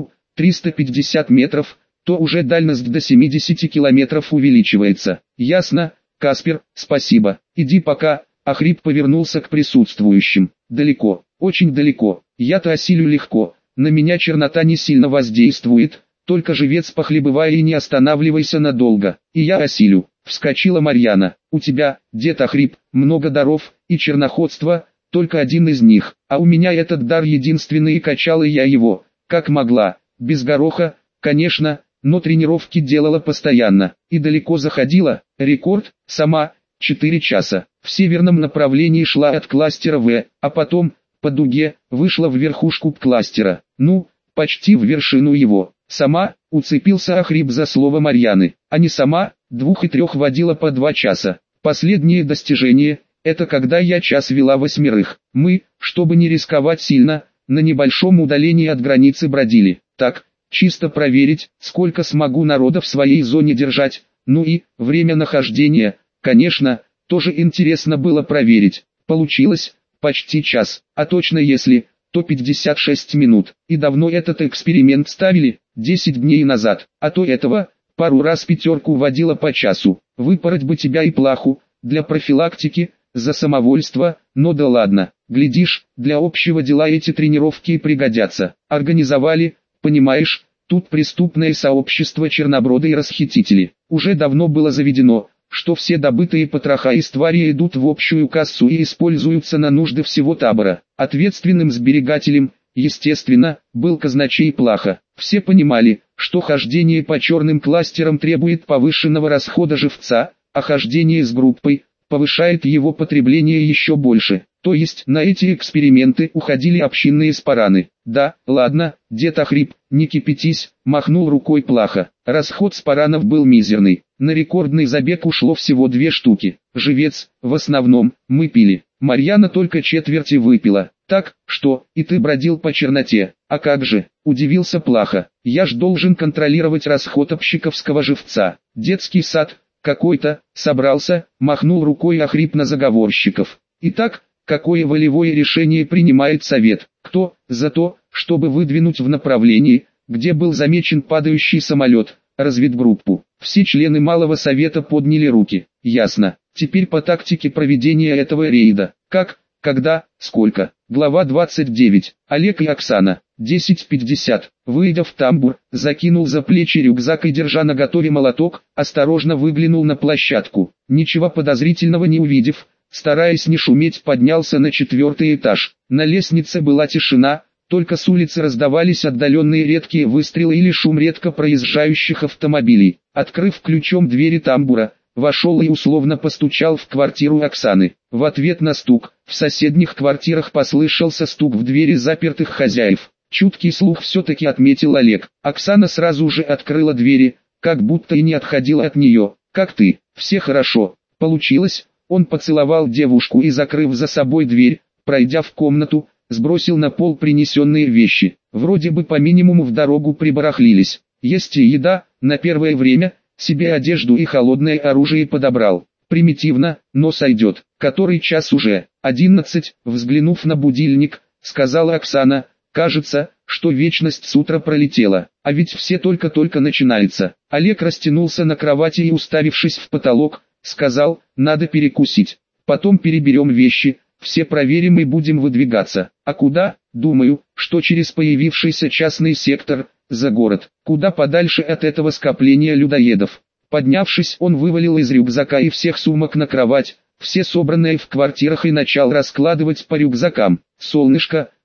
350 метров, то уже дальность до 70 километров увеличивается. Ясно, Каспер, спасибо. Иди пока. Ахрип повернулся к присутствующим. Далеко, очень далеко. Я-то осилю легко, на меня чернота не сильно воздействует, только живец похлебывай и не останавливайся надолго. И я осилю. Вскочила Марьяна. У тебя, дед Ахрип, много даров, и черноходство, только один из них. А у меня этот дар единственный, и качала я его, как могла. Без гороха, конечно, но тренировки делала постоянно. И далеко заходила. Рекорд, сама, 4 часа. В северном направлении шла от кластера В, а потом, по дуге, вышла в верхушку кластера. Почти в вершину его. Сама, уцепился Ахрип за слово Марьяны, а не сама, 2 и 3 водила по 2 часа. Последнее достижение, это когда я час вела 8. Мы, чтобы не рисковать сильно, на небольшом удалении от границы бродили. Так, чисто проверить, сколько смогу народа в своей зоне держать, и время нахождения, конечно, тоже интересно было проверить. Получилось, почти час, а точно если, то 56 минут. И давно этот эксперимент ставили? 10 дней назад, а то этого, пару раз 5 водила по часу. Выпороть бы тебя и плаху, для профилактики, за самовольство, но да ладно. Глядишь, для общего дела эти тренировки и пригодятся. Организовали, понимаешь, тут преступное сообщество черноброды и расхитители. Уже давно было заведено, что все добытые потроха из твари идут в общую кассу и используются на нужды всего табора. Ответственным сберегателем, естественно, был казначей Плаха. Все понимали, что хождение по черным кластерам требует повышенного расхода живца, а хождение с группой повышает его потребление еще больше. То есть на эти эксперименты уходили общинные спараны. Да, ладно, дед Ахрип, не кипятись, махнул рукой Плаха. Расход спаранов был мизерный. На рекордный забег ушло всего 2 штуки. Живец, в основном, мы пили. Марьяна только четверти выпила. Так, что, и ты бродил по черноте? А как же, удивился Плаха. Я ж должен контролировать расход общиковского живца. Детский сад, какой-то, собрался, махнул рукой Ахрип на заговорщиков. Итак, какое волевое решение принимает совет? Кто, за то, чтобы выдвинуть в направлении, где был замечен падающий самолет, разведгруппу? Все члены малого совета подняли руки. Ясно. Теперь по тактике проведения этого рейда. Как, когда, сколько? Глава 29. Олег и Оксана. 10:50. Выйдя в тамбур, закинул за плечи рюкзак и, держа наготове молоток, осторожно выглянул на площадку. Ничего подозрительного не увидев, стараясь не шуметь, поднялся на 4-й этаж. На лестнице была тишина, только с улицы раздавались отдаленные редкие выстрелы или шум редко проезжающих автомобилей. Открыв ключом двери тамбура, вошел и условно постучал в квартиру Оксаны. В ответ на стук, в соседних квартирах послышался стук в двери запертых хозяев. Чуткий слух все-таки отметил Олег. Оксана сразу же открыла двери, как будто и не отходила от нее. «Как ты? Все хорошо?» «Получилось?» Он поцеловал девушку и, закрыв за собой дверь, пройдя в комнату, сбросил на пол принесенные вещи. Вроде бы по минимуму в дорогу прибарахлились. Есть и еда, на первое время, себе одежду и холодное оружие подобрал. Примитивно, но сойдет. Который час уже? 11, взглянув на будильник, сказала Оксана. Кажется, что вечность с утра пролетела, а ведь все только-только начинается. Олег растянулся на кровати и, уставившись в потолок, сказал, надо перекусить. Потом переберем вещи, все проверим и будем выдвигаться. А куда? Думаю, что через появившийся частный сектор, за город, куда подальше от этого скопления людоедов. Поднявшись, он вывалил из рюкзака и всех сумок на кровать, все собранные в квартирах, и начал раскладывать по рюкзакам. «Солнышко,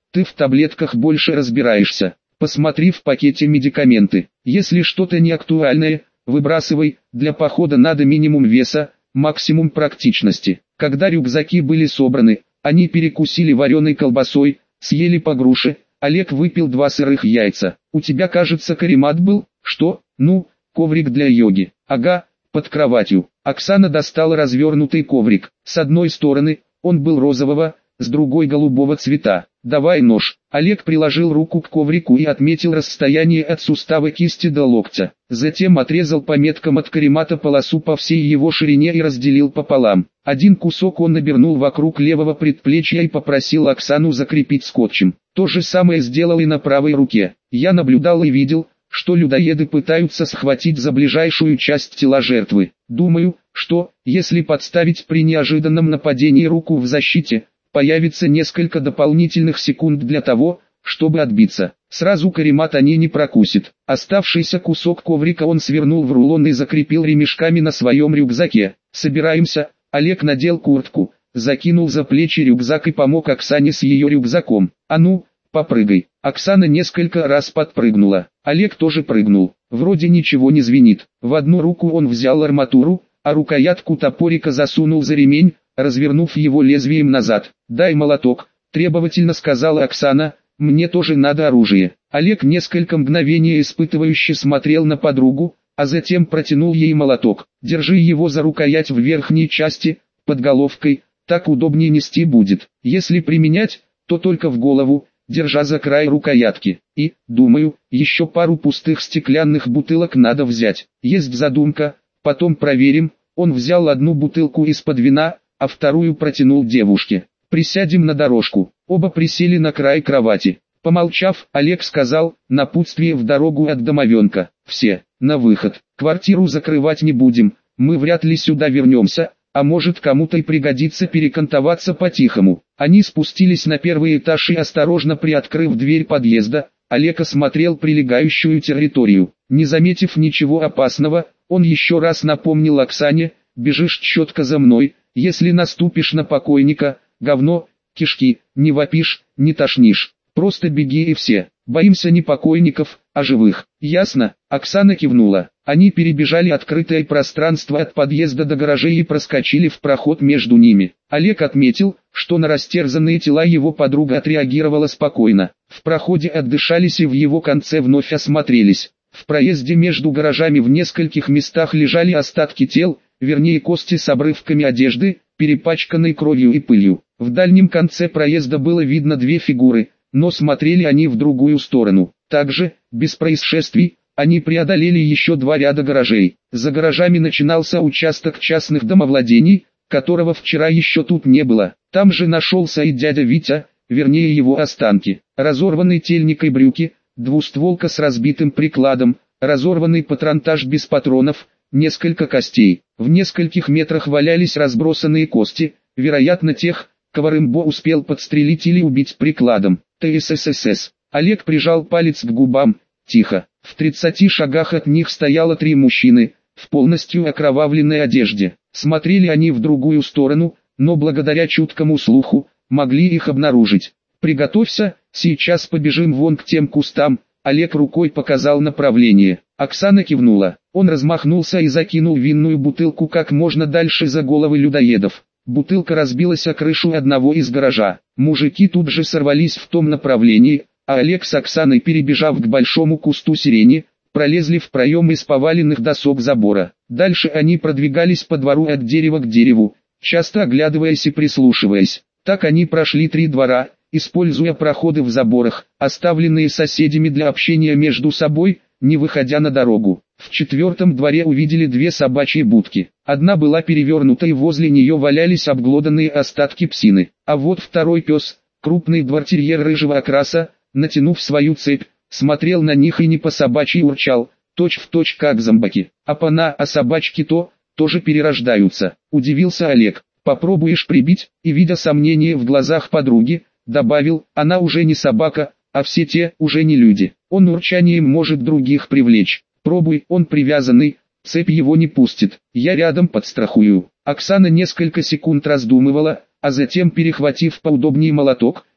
ты в таблетках больше разбираешься. Посмотри в пакете медикаменты. Если что-то не актуальное, выбрасывай, для похода надо минимум веса, максимум практичности. Когда рюкзаки были собраны, они перекусили вареной колбасой, съели по груше, Олег выпил 2 сырых яйца. У тебя, кажется, каремат был? Что? Ну, коврик для йоги. Ага, под кроватью. Оксана достала развернутый коврик. С одной стороны, он был розового, с другой голубого цвета. Давай нож. Олег приложил руку к коврику и отметил расстояние от сустава кисти до локтя. Затем отрезал по меткам от каремата полосу по всей его ширине и разделил пополам. Один кусок он обернул вокруг левого предплечья и попросил Оксану закрепить скотчем. То же самое сделал и на правой руке. Я наблюдал и видел, что людоеды пытаются схватить за ближайшую часть тела жертвы. Думаю, что, если подставить при неожиданном нападении руку в защите, появится несколько дополнительных секунд для того, чтобы отбиться. Сразу каремат они не прокусит. Оставшийся кусок коврика он свернул в рулон и закрепил ремешками на своем рюкзаке. «Собираемся». Олег надел куртку, закинул за плечи рюкзак и помог Оксане с ее рюкзаком. «А ну, попрыгай». Оксана несколько раз подпрыгнула. Олег тоже прыгнул. Вроде ничего не звенит. В одну руку он взял арматуру, а рукоятку топорика засунул за ремень, развернув его лезвием назад. «Дай молоток», – требовательно сказала Оксана, – «мне тоже надо оружие». Олег несколько мгновений испытывающе смотрел на подругу, а затем протянул ей молоток. «Держи его за рукоять в верхней части, под головкой, так удобнее нести будет. Если применять, то только в голову, держа за край рукоятки. И, думаю, еще пару пустых стеклянных бутылок надо взять. Есть задумка, потом проверим». Он взял одну бутылку из-под вина, а вторую протянул девушке. «Присядем на дорожку». Оба присели на край кровати. Помолчав, Олег сказал, напутствие в дорогу от домовенка: «Все, на выход. Квартиру закрывать не будем, мы вряд ли сюда вернемся, а может кому-то и пригодится перекантоваться по-тихому». Они спустились на первый этаж и, осторожно приоткрыв дверь подъезда, Олег осмотрел прилегающую территорию. Не заметив ничего опасного, он еще раз напомнил Оксане: «Бежишь четко за мной, если наступишь на покойника, говно, кишки, не вопишь, не тошнишь, просто беги и все. Боимся не покойников, а живых. Ясно?» Оксана кивнула. Они перебежали открытое пространство от подъезда до гаражей и проскочили в проход между ними. Олег отметил, что на растерзанные тела его подруга отреагировала спокойно. В проходе отдышались и в его конце вновь осмотрелись. В проезде между гаражами в нескольких местах лежали остатки тел, вернее кости с обрывками одежды, перепачканной кровью и пылью. В дальнем конце проезда было видно 2 фигуры, но смотрели они в другую сторону. Также, без происшествий, они преодолели еще 2 ряда гаражей. За гаражами начинался участок частных домовладений, которого вчера еще тут не было. Там же нашелся и дядя Витя, вернее его останки. Разорванный тельник и брюки, двустволка с разбитым прикладом, разорванный патронтаж без патронов, несколько костей. В нескольких метрах валялись разбросанные кости, вероятно тех, кого Рэмбо успел подстрелить или убить прикладом. ТССС. Олег прижал палец к губам. Тихо. В 30 шагах от них стояло 3 мужчины, в полностью окровавленной одежде. Смотрели они в другую сторону, но благодаря чуткому слуху, могли их обнаружить. «Приготовься, сейчас побежим вон к тем кустам», Олег рукой показал направление. Оксана кивнула. Он размахнулся и закинул винную бутылку как можно дальше за головы людоедов. Бутылка разбилась о крышу одного из гаража. Мужики тут же сорвались в том направлении, а Олег с Оксаной, перебежав к большому кусту сирени, пролезли в проем из поваленных досок забора. Дальше они продвигались по двору от дерева к дереву, часто оглядываясь и прислушиваясь. Так они прошли 3 двора, используя проходы в заборах, оставленные соседями для общения между собой, не выходя на дорогу. В 4-м дворе увидели 2 собачьи будки. Одна была перевернута и возле нее валялись обглоданные остатки псины. А вот второй пес, крупный двортерьер рыжего окраса, натянув свою цепь, смотрел на них и не по-собачьи урчал, точь-в-точь как зомбаки. «Апана, а собачки-то, тоже перерождаются», – удивился Олег. «Попробуешь прибить?» И, видя сомнение в глазах подруги, добавил: «Она уже не собака, а все те уже не люди. Он урчанием может других привлечь. Пробуй, он привязанный, цепь его не пустит, я рядом подстрахую». Оксана несколько секунд раздумывала, а затем, перехватив поудобнее молоток,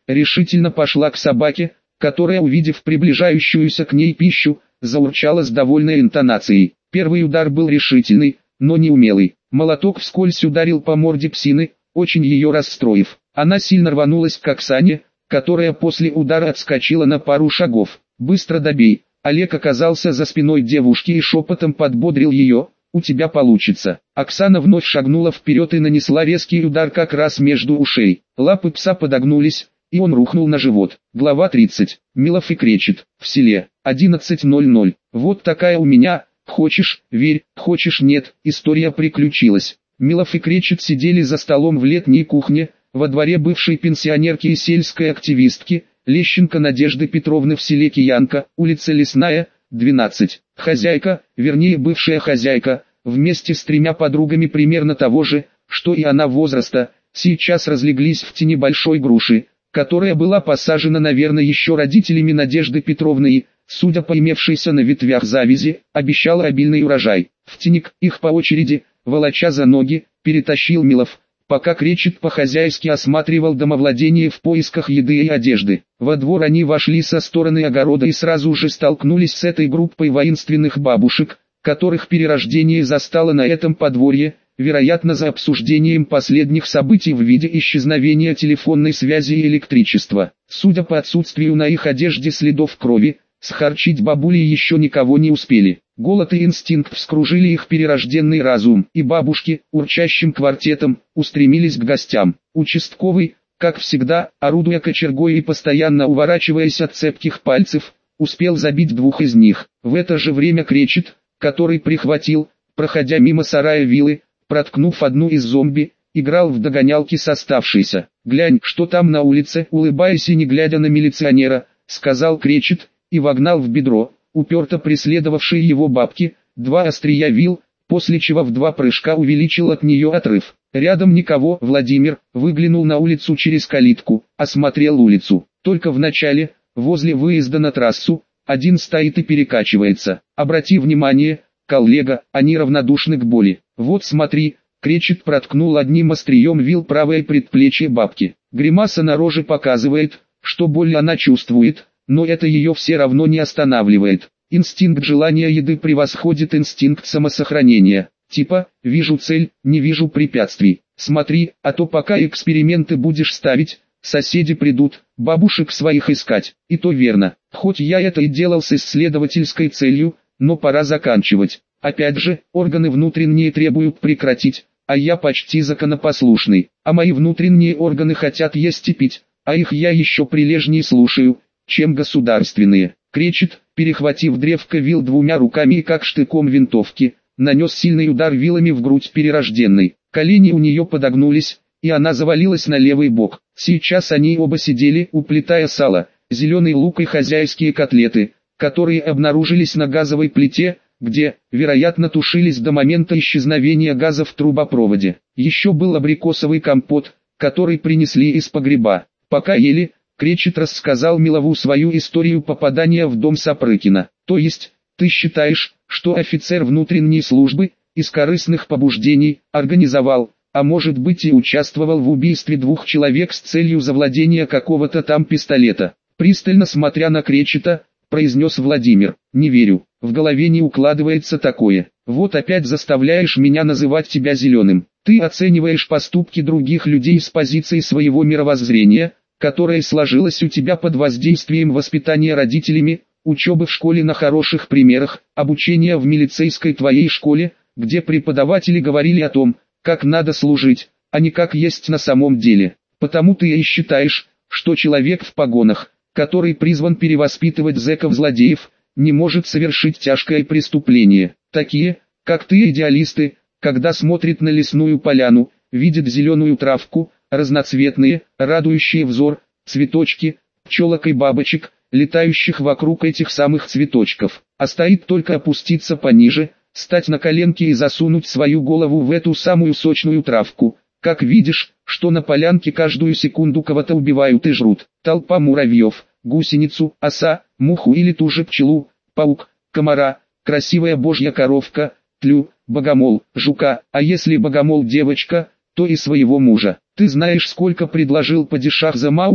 решительно пошла к собаке, которая, увидев приближающуюся к ней пищу, заурчала с довольной интонацией. Первый удар был решительный, но неумелый. Молоток вскользь ударил по морде псины, очень ее расстроив. Она сильно рванулась к Оксане, которая после удара отскочила на пару шагов. «Быстро добей!» Олег оказался за спиной девушки и шепотом подбодрил ее. «У тебя получится». Оксана вновь шагнула вперед и нанесла резкий удар как раз между ушей. Лапы пса подогнулись, и он рухнул на живот. Глава 30. Милов и Кречет. В селе. 11:00. Вот такая у меня, хочешь — верь, хочешь — нет, история приключилась. Милов и Кречет сидели за столом в летней кухне, во дворе бывшей пенсионерки и сельской активистки, Лещенко Надежды Петровны в селе Киянка, улица Лесная, 12. Хозяйка, вернее бывшая хозяйка, вместе с 3 подругами примерно того же, что и она возраста, сейчас разлеглись в тени большой груши, которая была посажена, наверное, еще родителями Надежды Петровны и, судя по имевшейся на ветвях завязи, обещала обильный урожай. В тенек их по очереди, волоча за ноги, перетащил Милов, пока Кречет по-хозяйски осматривал домовладение в поисках еды и одежды. Во двор они вошли со стороны огорода и сразу же столкнулись с этой группой воинственных бабушек, которых перерождение застало на этом подворье, вероятно за обсуждением последних событий в виде исчезновения телефонной связи и электричества. Судя по отсутствию на их одежде следов крови, схарчить бабули еще никого не успели. Голод и инстинкт вскружили их перерожденный разум, и бабушки, урчащим квартетом, устремились к гостям. Участковый, как всегда, орудуя кочергой и постоянно уворачиваясь от цепких пальцев, успел забить 2 из них. В это же время Кречет, который прихватил, проходя мимо сарая вилы, проткнув одну из зомби, играл в догонялки с оставшейся. «Глянь, что там на улице», улыбаясь и не глядя на милиционера, сказал Кречет, и вогнал в бедро, уперто преследовавшие его бабки, 2 острия вил, после чего в 2 прыжка увеличил от нее отрыв. Рядом никого. Владимир выглянул на улицу через калитку, осмотрел улицу. Только в начале, возле выезда на трассу, один стоит и перекачивается. Обрати внимание, коллега, они равнодушны к боли. Вот смотри, Кречет проткнул одним острием вил правое предплечье бабки. Гримаса на роже показывает, что боль она чувствует, но это ее все равно не останавливает. Инстинкт желания еды превосходит инстинкт самосохранения. Типа, вижу цель, не вижу препятствий. Смотри, а то пока эксперименты будешь ставить, соседи придут, бабушек своих искать. И то верно. Хоть я это и делал с исследовательской целью, но пора заканчивать. Опять же, органы внутренние требуют прекратить, а я почти законопослушный. А мои внутренние органы хотят есть и пить, а их я еще прилежнее слушаю, чем государственные. Кречет, перехватив древко вил 2 руками и как штыком винтовки, нанес сильный удар вилами в грудь перерожденной. Колени у нее подогнулись, и она завалилась на левый бок. Сейчас они оба сидели, уплетая сало, зеленый лук и хозяйские котлеты, которые обнаружились на газовой плите, где, вероятно, тушились до момента исчезновения газа в трубопроводе. Еще был абрикосовый компот, который принесли из погреба. Пока ели, Кречет рассказал Милову свою историю попадания в дом Сапрыкина. То есть, ты считаешь, что офицер внутренней службы, из корыстных побуждений, организовал, а может быть и участвовал в убийстве 2 человек с целью завладения какого-то там пистолета? Пристально смотря на Кречета, произнес Владимир. Не верю, в голове не укладывается такое. Вот опять заставляешь меня называть тебя зеленым. Ты оцениваешь поступки других людей с позиции своего мировоззрения, которое сложилось у тебя под воздействием воспитания родителями, учебы в школе на хороших примерах, обучения в милицейской твоей школе, где преподаватели говорили о том, как надо служить, а не как есть на самом деле. Потому ты и считаешь, что человек в погонах, который призван перевоспитывать зэков-злодеев, не может совершить тяжкое преступление. Такие, как ты, идеалисты, когда смотрят на лесную поляну, видят зеленую травку, разноцветные, радующие взор, цветочки, пчелок и бабочек, летающих вокруг этих самых цветочков. А стоит только опуститься пониже, стать на коленки и засунуть свою голову в эту самую сочную травку. Как видишь, что на полянке каждую секунду кого-то убивают и жрут. Толпа муравьев, гусеницу, оса, муху или ту же пчелу, паук, комара, красивая божья коровка, тлю, богомол, жука, а если богомол девочка, то и своего мужа. Ты знаешь, сколько предложил падишах за маузер?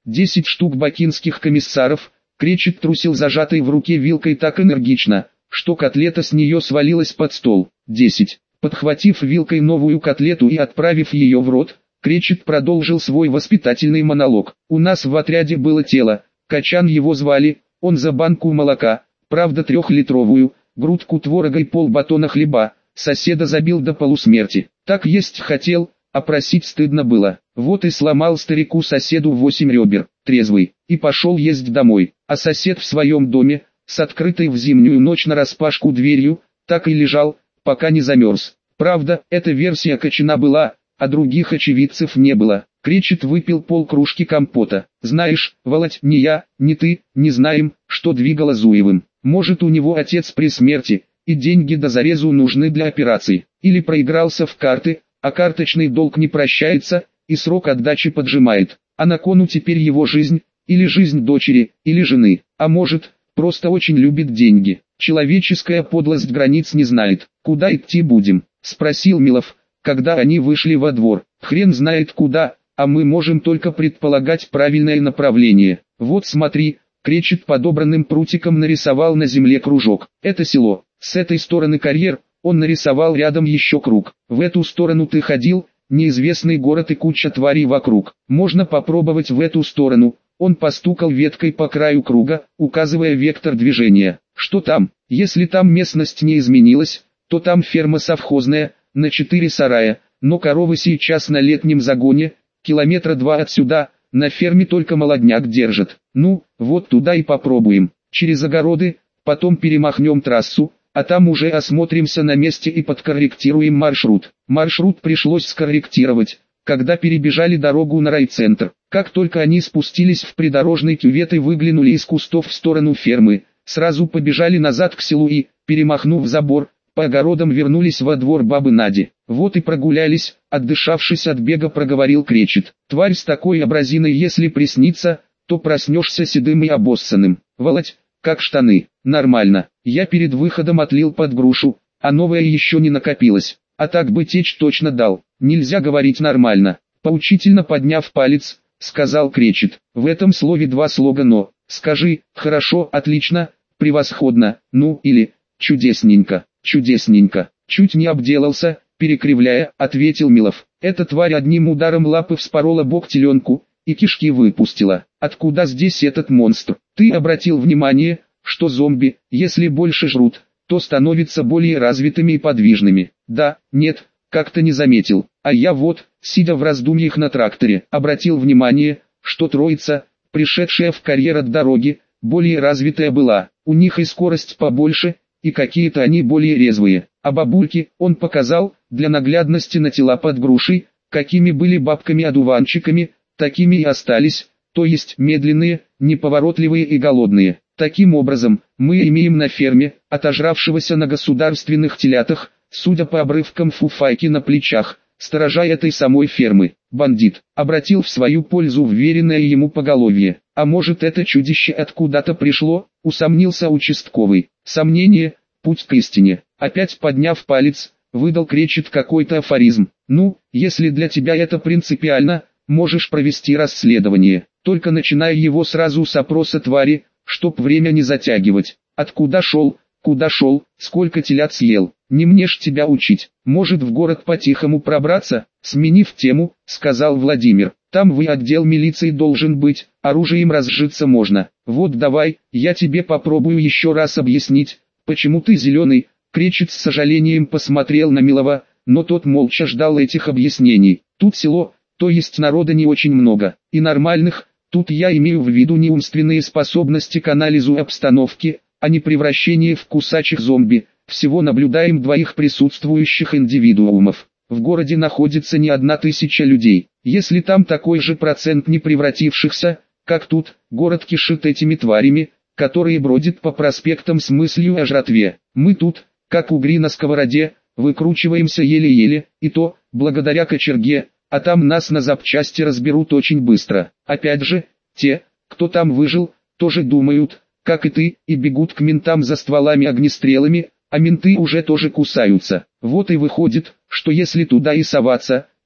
10 штук бакинских комиссаров. Кречет трусил зажатой в руке вилкой так энергично, что котлета с нее свалилась под стол. 10. Подхватив вилкой новую котлету и отправив ее в рот, Кречет продолжил свой воспитательный монолог. У нас в отряде было тело, Качан его звали, он за банку молока, правда 3-литровую, грудку творога и полбатона хлеба, соседа забил до полусмерти. Так есть хотел, а просить стыдно было. Вот и сломал старику-соседу 8 ребер, трезвый, и пошел есть домой. А сосед в своем доме, с открытой в зимнюю ночь нараспашку дверью, так и лежал, пока не замерз. Правда, эта версия Качана была, а других очевидцев не было. Кречет выпил полкружки компота. Знаешь, Володь, ни я, ни ты, не знаем, что двигало Зуевым. Может, у него отец при смерти, и деньги до зарезу нужны для операций. Или проигрался в карты, а карточный долг не прощается, и срок отдачи поджимает. А на кону теперь его жизнь, или жизнь дочери, или жены. А может, просто очень любит деньги. Человеческая подлость границ не знает. Куда идти будем? Спросил Милов, когда они вышли во двор. Хрен знает куда, а мы можем только предполагать правильное направление. Вот смотри, Кречет подобранным прутиком нарисовал на земле кружок. Это село. С этой стороны карьер, он нарисовал рядом еще круг. В эту сторону ты ходил, неизвестный город и куча тварей вокруг. Можно попробовать в эту сторону. Он постукал веткой по краю круга, указывая вектор движения. Что там? Если там местность не изменилась, то там ферма совхозная, на 4 сарая, но коровы сейчас на летнем загоне, 2 километра отсюда, на ферме только молодняк держат. Ну, вот туда и попробуем. Через огороды, потом перемахнем трассу, а там уже осмотримся на месте и подкорректируем маршрут. Маршрут пришлось скорректировать, когда перебежали дорогу на райцентр. Как только они спустились в придорожный кювет и выглянули из кустов в сторону фермы, сразу побежали назад к селу и, перемахнув забор, по огородам вернулись во двор бабы Нади. Вот и прогулялись, отдышавшись от бега, проговорил Кречет. Тварь с такой абразиной, если приснится, то проснешься седым и обоссанным. Володь, как штаны. Нормально. Я перед выходом отлил под грушу, а новая еще не накопилась. А так бы течь точно дал. Нельзя говорить нормально. Поучительно подняв палец, сказал Кречет. В этом слове 2 слога «но». Скажи, хорошо, отлично, превосходно, ну или чудесненько. Чудесненько. Чуть не обделался, перекривляя, ответил Милов. Эта тварь одним ударом лапы вспорола бок теленку и кишки выпустила. Откуда здесь этот монстр? Ты обратил внимание, что зомби, если больше жрут, то становятся более развитыми и подвижными? Да, нет, как-то не заметил. А я вот, сидя в раздумьях на тракторе, обратил внимание, что троица, пришедшая в карьер от дороги, более развитая была. У них и скорость побольше, и какие-то они более резвые. А бабульки, он показал, для наглядности на тела под грушей, какими были бабками-одуванчиками, такими и остались, то есть медленные, неповоротливые и голодные. Таким образом, мы имеем на ферме, отожравшегося на государственных телятах, судя по обрывкам фуфайки на плечах, сторожа этой самой фермы. Бандит обратил в свою пользу вверенное ему поголовье. А может, это чудище откуда-то пришло, усомнился участковый. Сомнение, путь к истине. Опять подняв палец, выдал Кречет какой-то афоризм. Ну, если для тебя это принципиально, можешь провести расследование. Только начинай его сразу с опроса твари, чтоб время не затягивать. Откуда шел, куда шел, сколько телят съел. Не мне ж тебя учить. Может, в город по-тихому пробраться? Сменив тему, сказал Владимир. Там вы отдел милиции должен быть, оружием разжиться можно. Вот давай, я тебе попробую еще раз объяснить, почему ты зеленый. Кречет с сожалением посмотрел на Милова, но тот молча ждал этих объяснений. Тут село, то есть народа не очень много, и нормальных, тут я имею в виду не умственные способности к анализу обстановки, а не превращение в кусачих зомби. Всего наблюдаем 2 присутствующих индивидуумов. В городе находится не 1000 людей. Если там такой же процент не превратившихся, как тут, город кишит этими тварями, которые бродят по проспектам с мыслью о жратве. Мы тут, как угри на сковороде, выкручиваемся еле-еле, и то, благодаря кочерге, а там нас на запчасти разберут очень быстро. Опять же, те, кто там выжил, тоже думают, как и ты, и бегут к ментам за стволами-огнестрелами, а менты уже тоже кусаются. Вот и выходит, что если туда и соваться,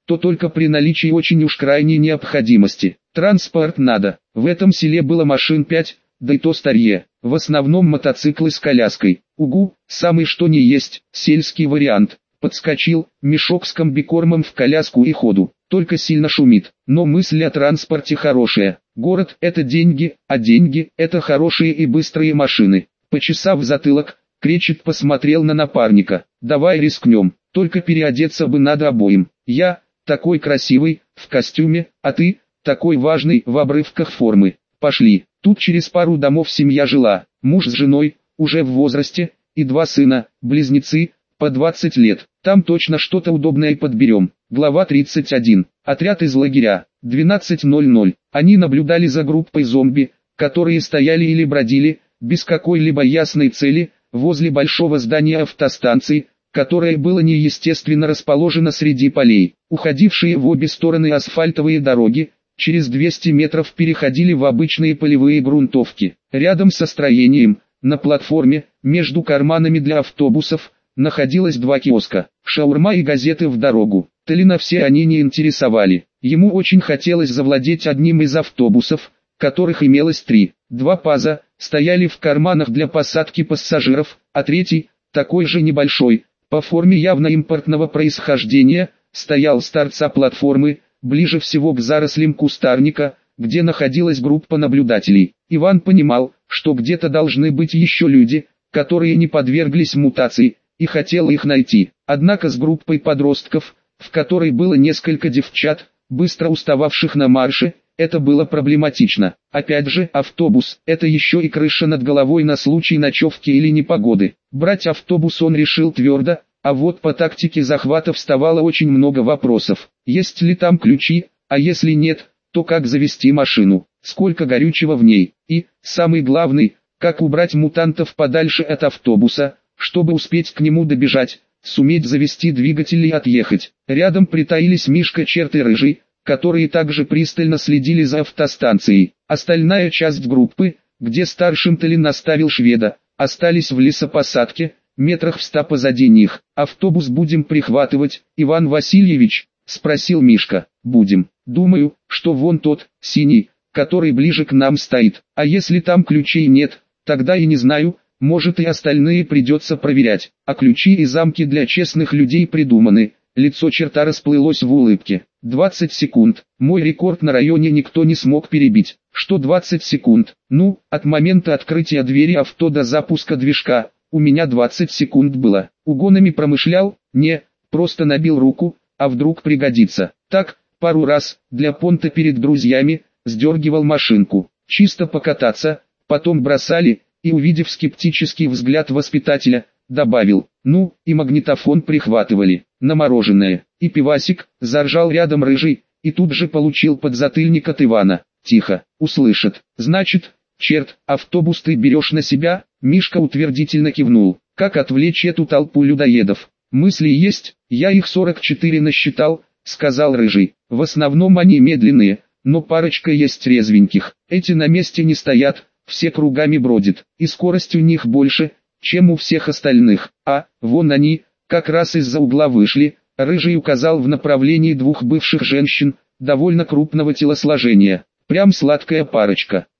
то только при наличии очень уж крайней необходимости. Транспорт надо. В этом селе было машин 5, да и то старье. В основном мотоциклы с коляской. Угу, самый что ни есть, сельский вариант. Подскочил, мешок с комбикормом в коляску и ходу. Только сильно шумит. Но мысль о транспорте хорошая. Город – это деньги, а деньги – это хорошие и быстрые машины. Почесав затылок, Кречет посмотрел на напарника. «Давай рискнем, только переодеться бы надо обоим. Я, такой красивый, в костюме, а ты, такой важный, в обрывках формы. Пошли». Тут через пару домов семья жила. Муж с женой, уже в возрасте, и 2 сына, близнецы, по 20 лет. Там точно что-то удобное подберем. Глава 31. Отряд из лагеря. 12:00. Они наблюдали за группой зомби, которые стояли или бродили, без какой-либо ясной цели, возле большого здания автостанции, которое было неестественно расположено среди полей. Уходившие в обе стороны асфальтовые дороги, через 200 метров переходили в обычные полевые грунтовки. Рядом со строением, на платформе, между карманами для автобусов, находилось 2 киоска, шаурма и газеты в дорогу. Талина все они не интересовали. Ему очень хотелось завладеть одним из автобусов, которых имелось 3. 2 паза, стояли в карманах для посадки пассажиров, а третий, такой же небольшой, по форме явно импортного происхождения, стоял с торца платформы, ближе всего к зарослям кустарника, где находилась группа наблюдателей. Иван понимал, что где-то должны быть еще люди, которые не подверглись мутации, и хотел их найти. Однако с группой подростков, в которой было несколько девчат, быстро устававших на марше, это было проблематично. Опять же, автобус – это еще и крыша над головой на случай ночевки или непогоды. Брать автобус он решил твердо, а вот по тактике захвата вставало очень много вопросов. Есть ли там ключи, а если нет, то как завести машину, сколько горючего в ней, и, самый главный, как убрать мутантов подальше от автобуса, чтобы успеть к нему добежать, суметь завести двигатель и отъехать. Рядом притаились Мишка, Черт и Рыжий, которые также пристально следили за автостанцией. Остальная часть группы, где старшим Талин наставил шведа, остались в лесопосадке, метрах в 100 позади них. «Автобус будем прихватывать, Иван Васильевич?» – спросил Мишка. «Будем. Думаю, что вон тот, синий, который ближе к нам стоит. А если там ключей нет, тогда и не знаю, может и остальные придется проверять. А ключи и замки для честных людей придуманы». Лицо Черта расплылось в улыбке. 20 секунд. Мой рекорд на районе никто не смог перебить. Что 20 секунд? Ну, от момента открытия двери авто до запуска движка, у меня 20 секунд было. Угонами промышлял? Не, просто набил руку, а вдруг пригодится. Так, пару раз, для понта перед друзьями, сдергивал машинку. Чисто покататься, потом бросали, и увидев скептический взгляд воспитателя, добавил: «Ну, и магнитофон прихватывали, на мороженое, и пивасик», заржал рядом Рыжий, и тут же получил подзатыльник от Ивана. «Тихо, услышат. Значит, Черт, автобус ты берешь на себя?» Мишка утвердительно кивнул. «Как отвлечь эту толпу людоедов?» «Мысли есть, я их 44 насчитал», сказал Рыжий. «В основном они медленные, но парочка есть резвеньких. Эти на месте не стоят, все кругами бродят, и скорость у них больше, чем у всех остальных. А, вон они, как раз из-за угла вышли». Рыжий указал в направлении 2 бывших женщин, довольно крупного телосложения. «Прям сладкая парочка».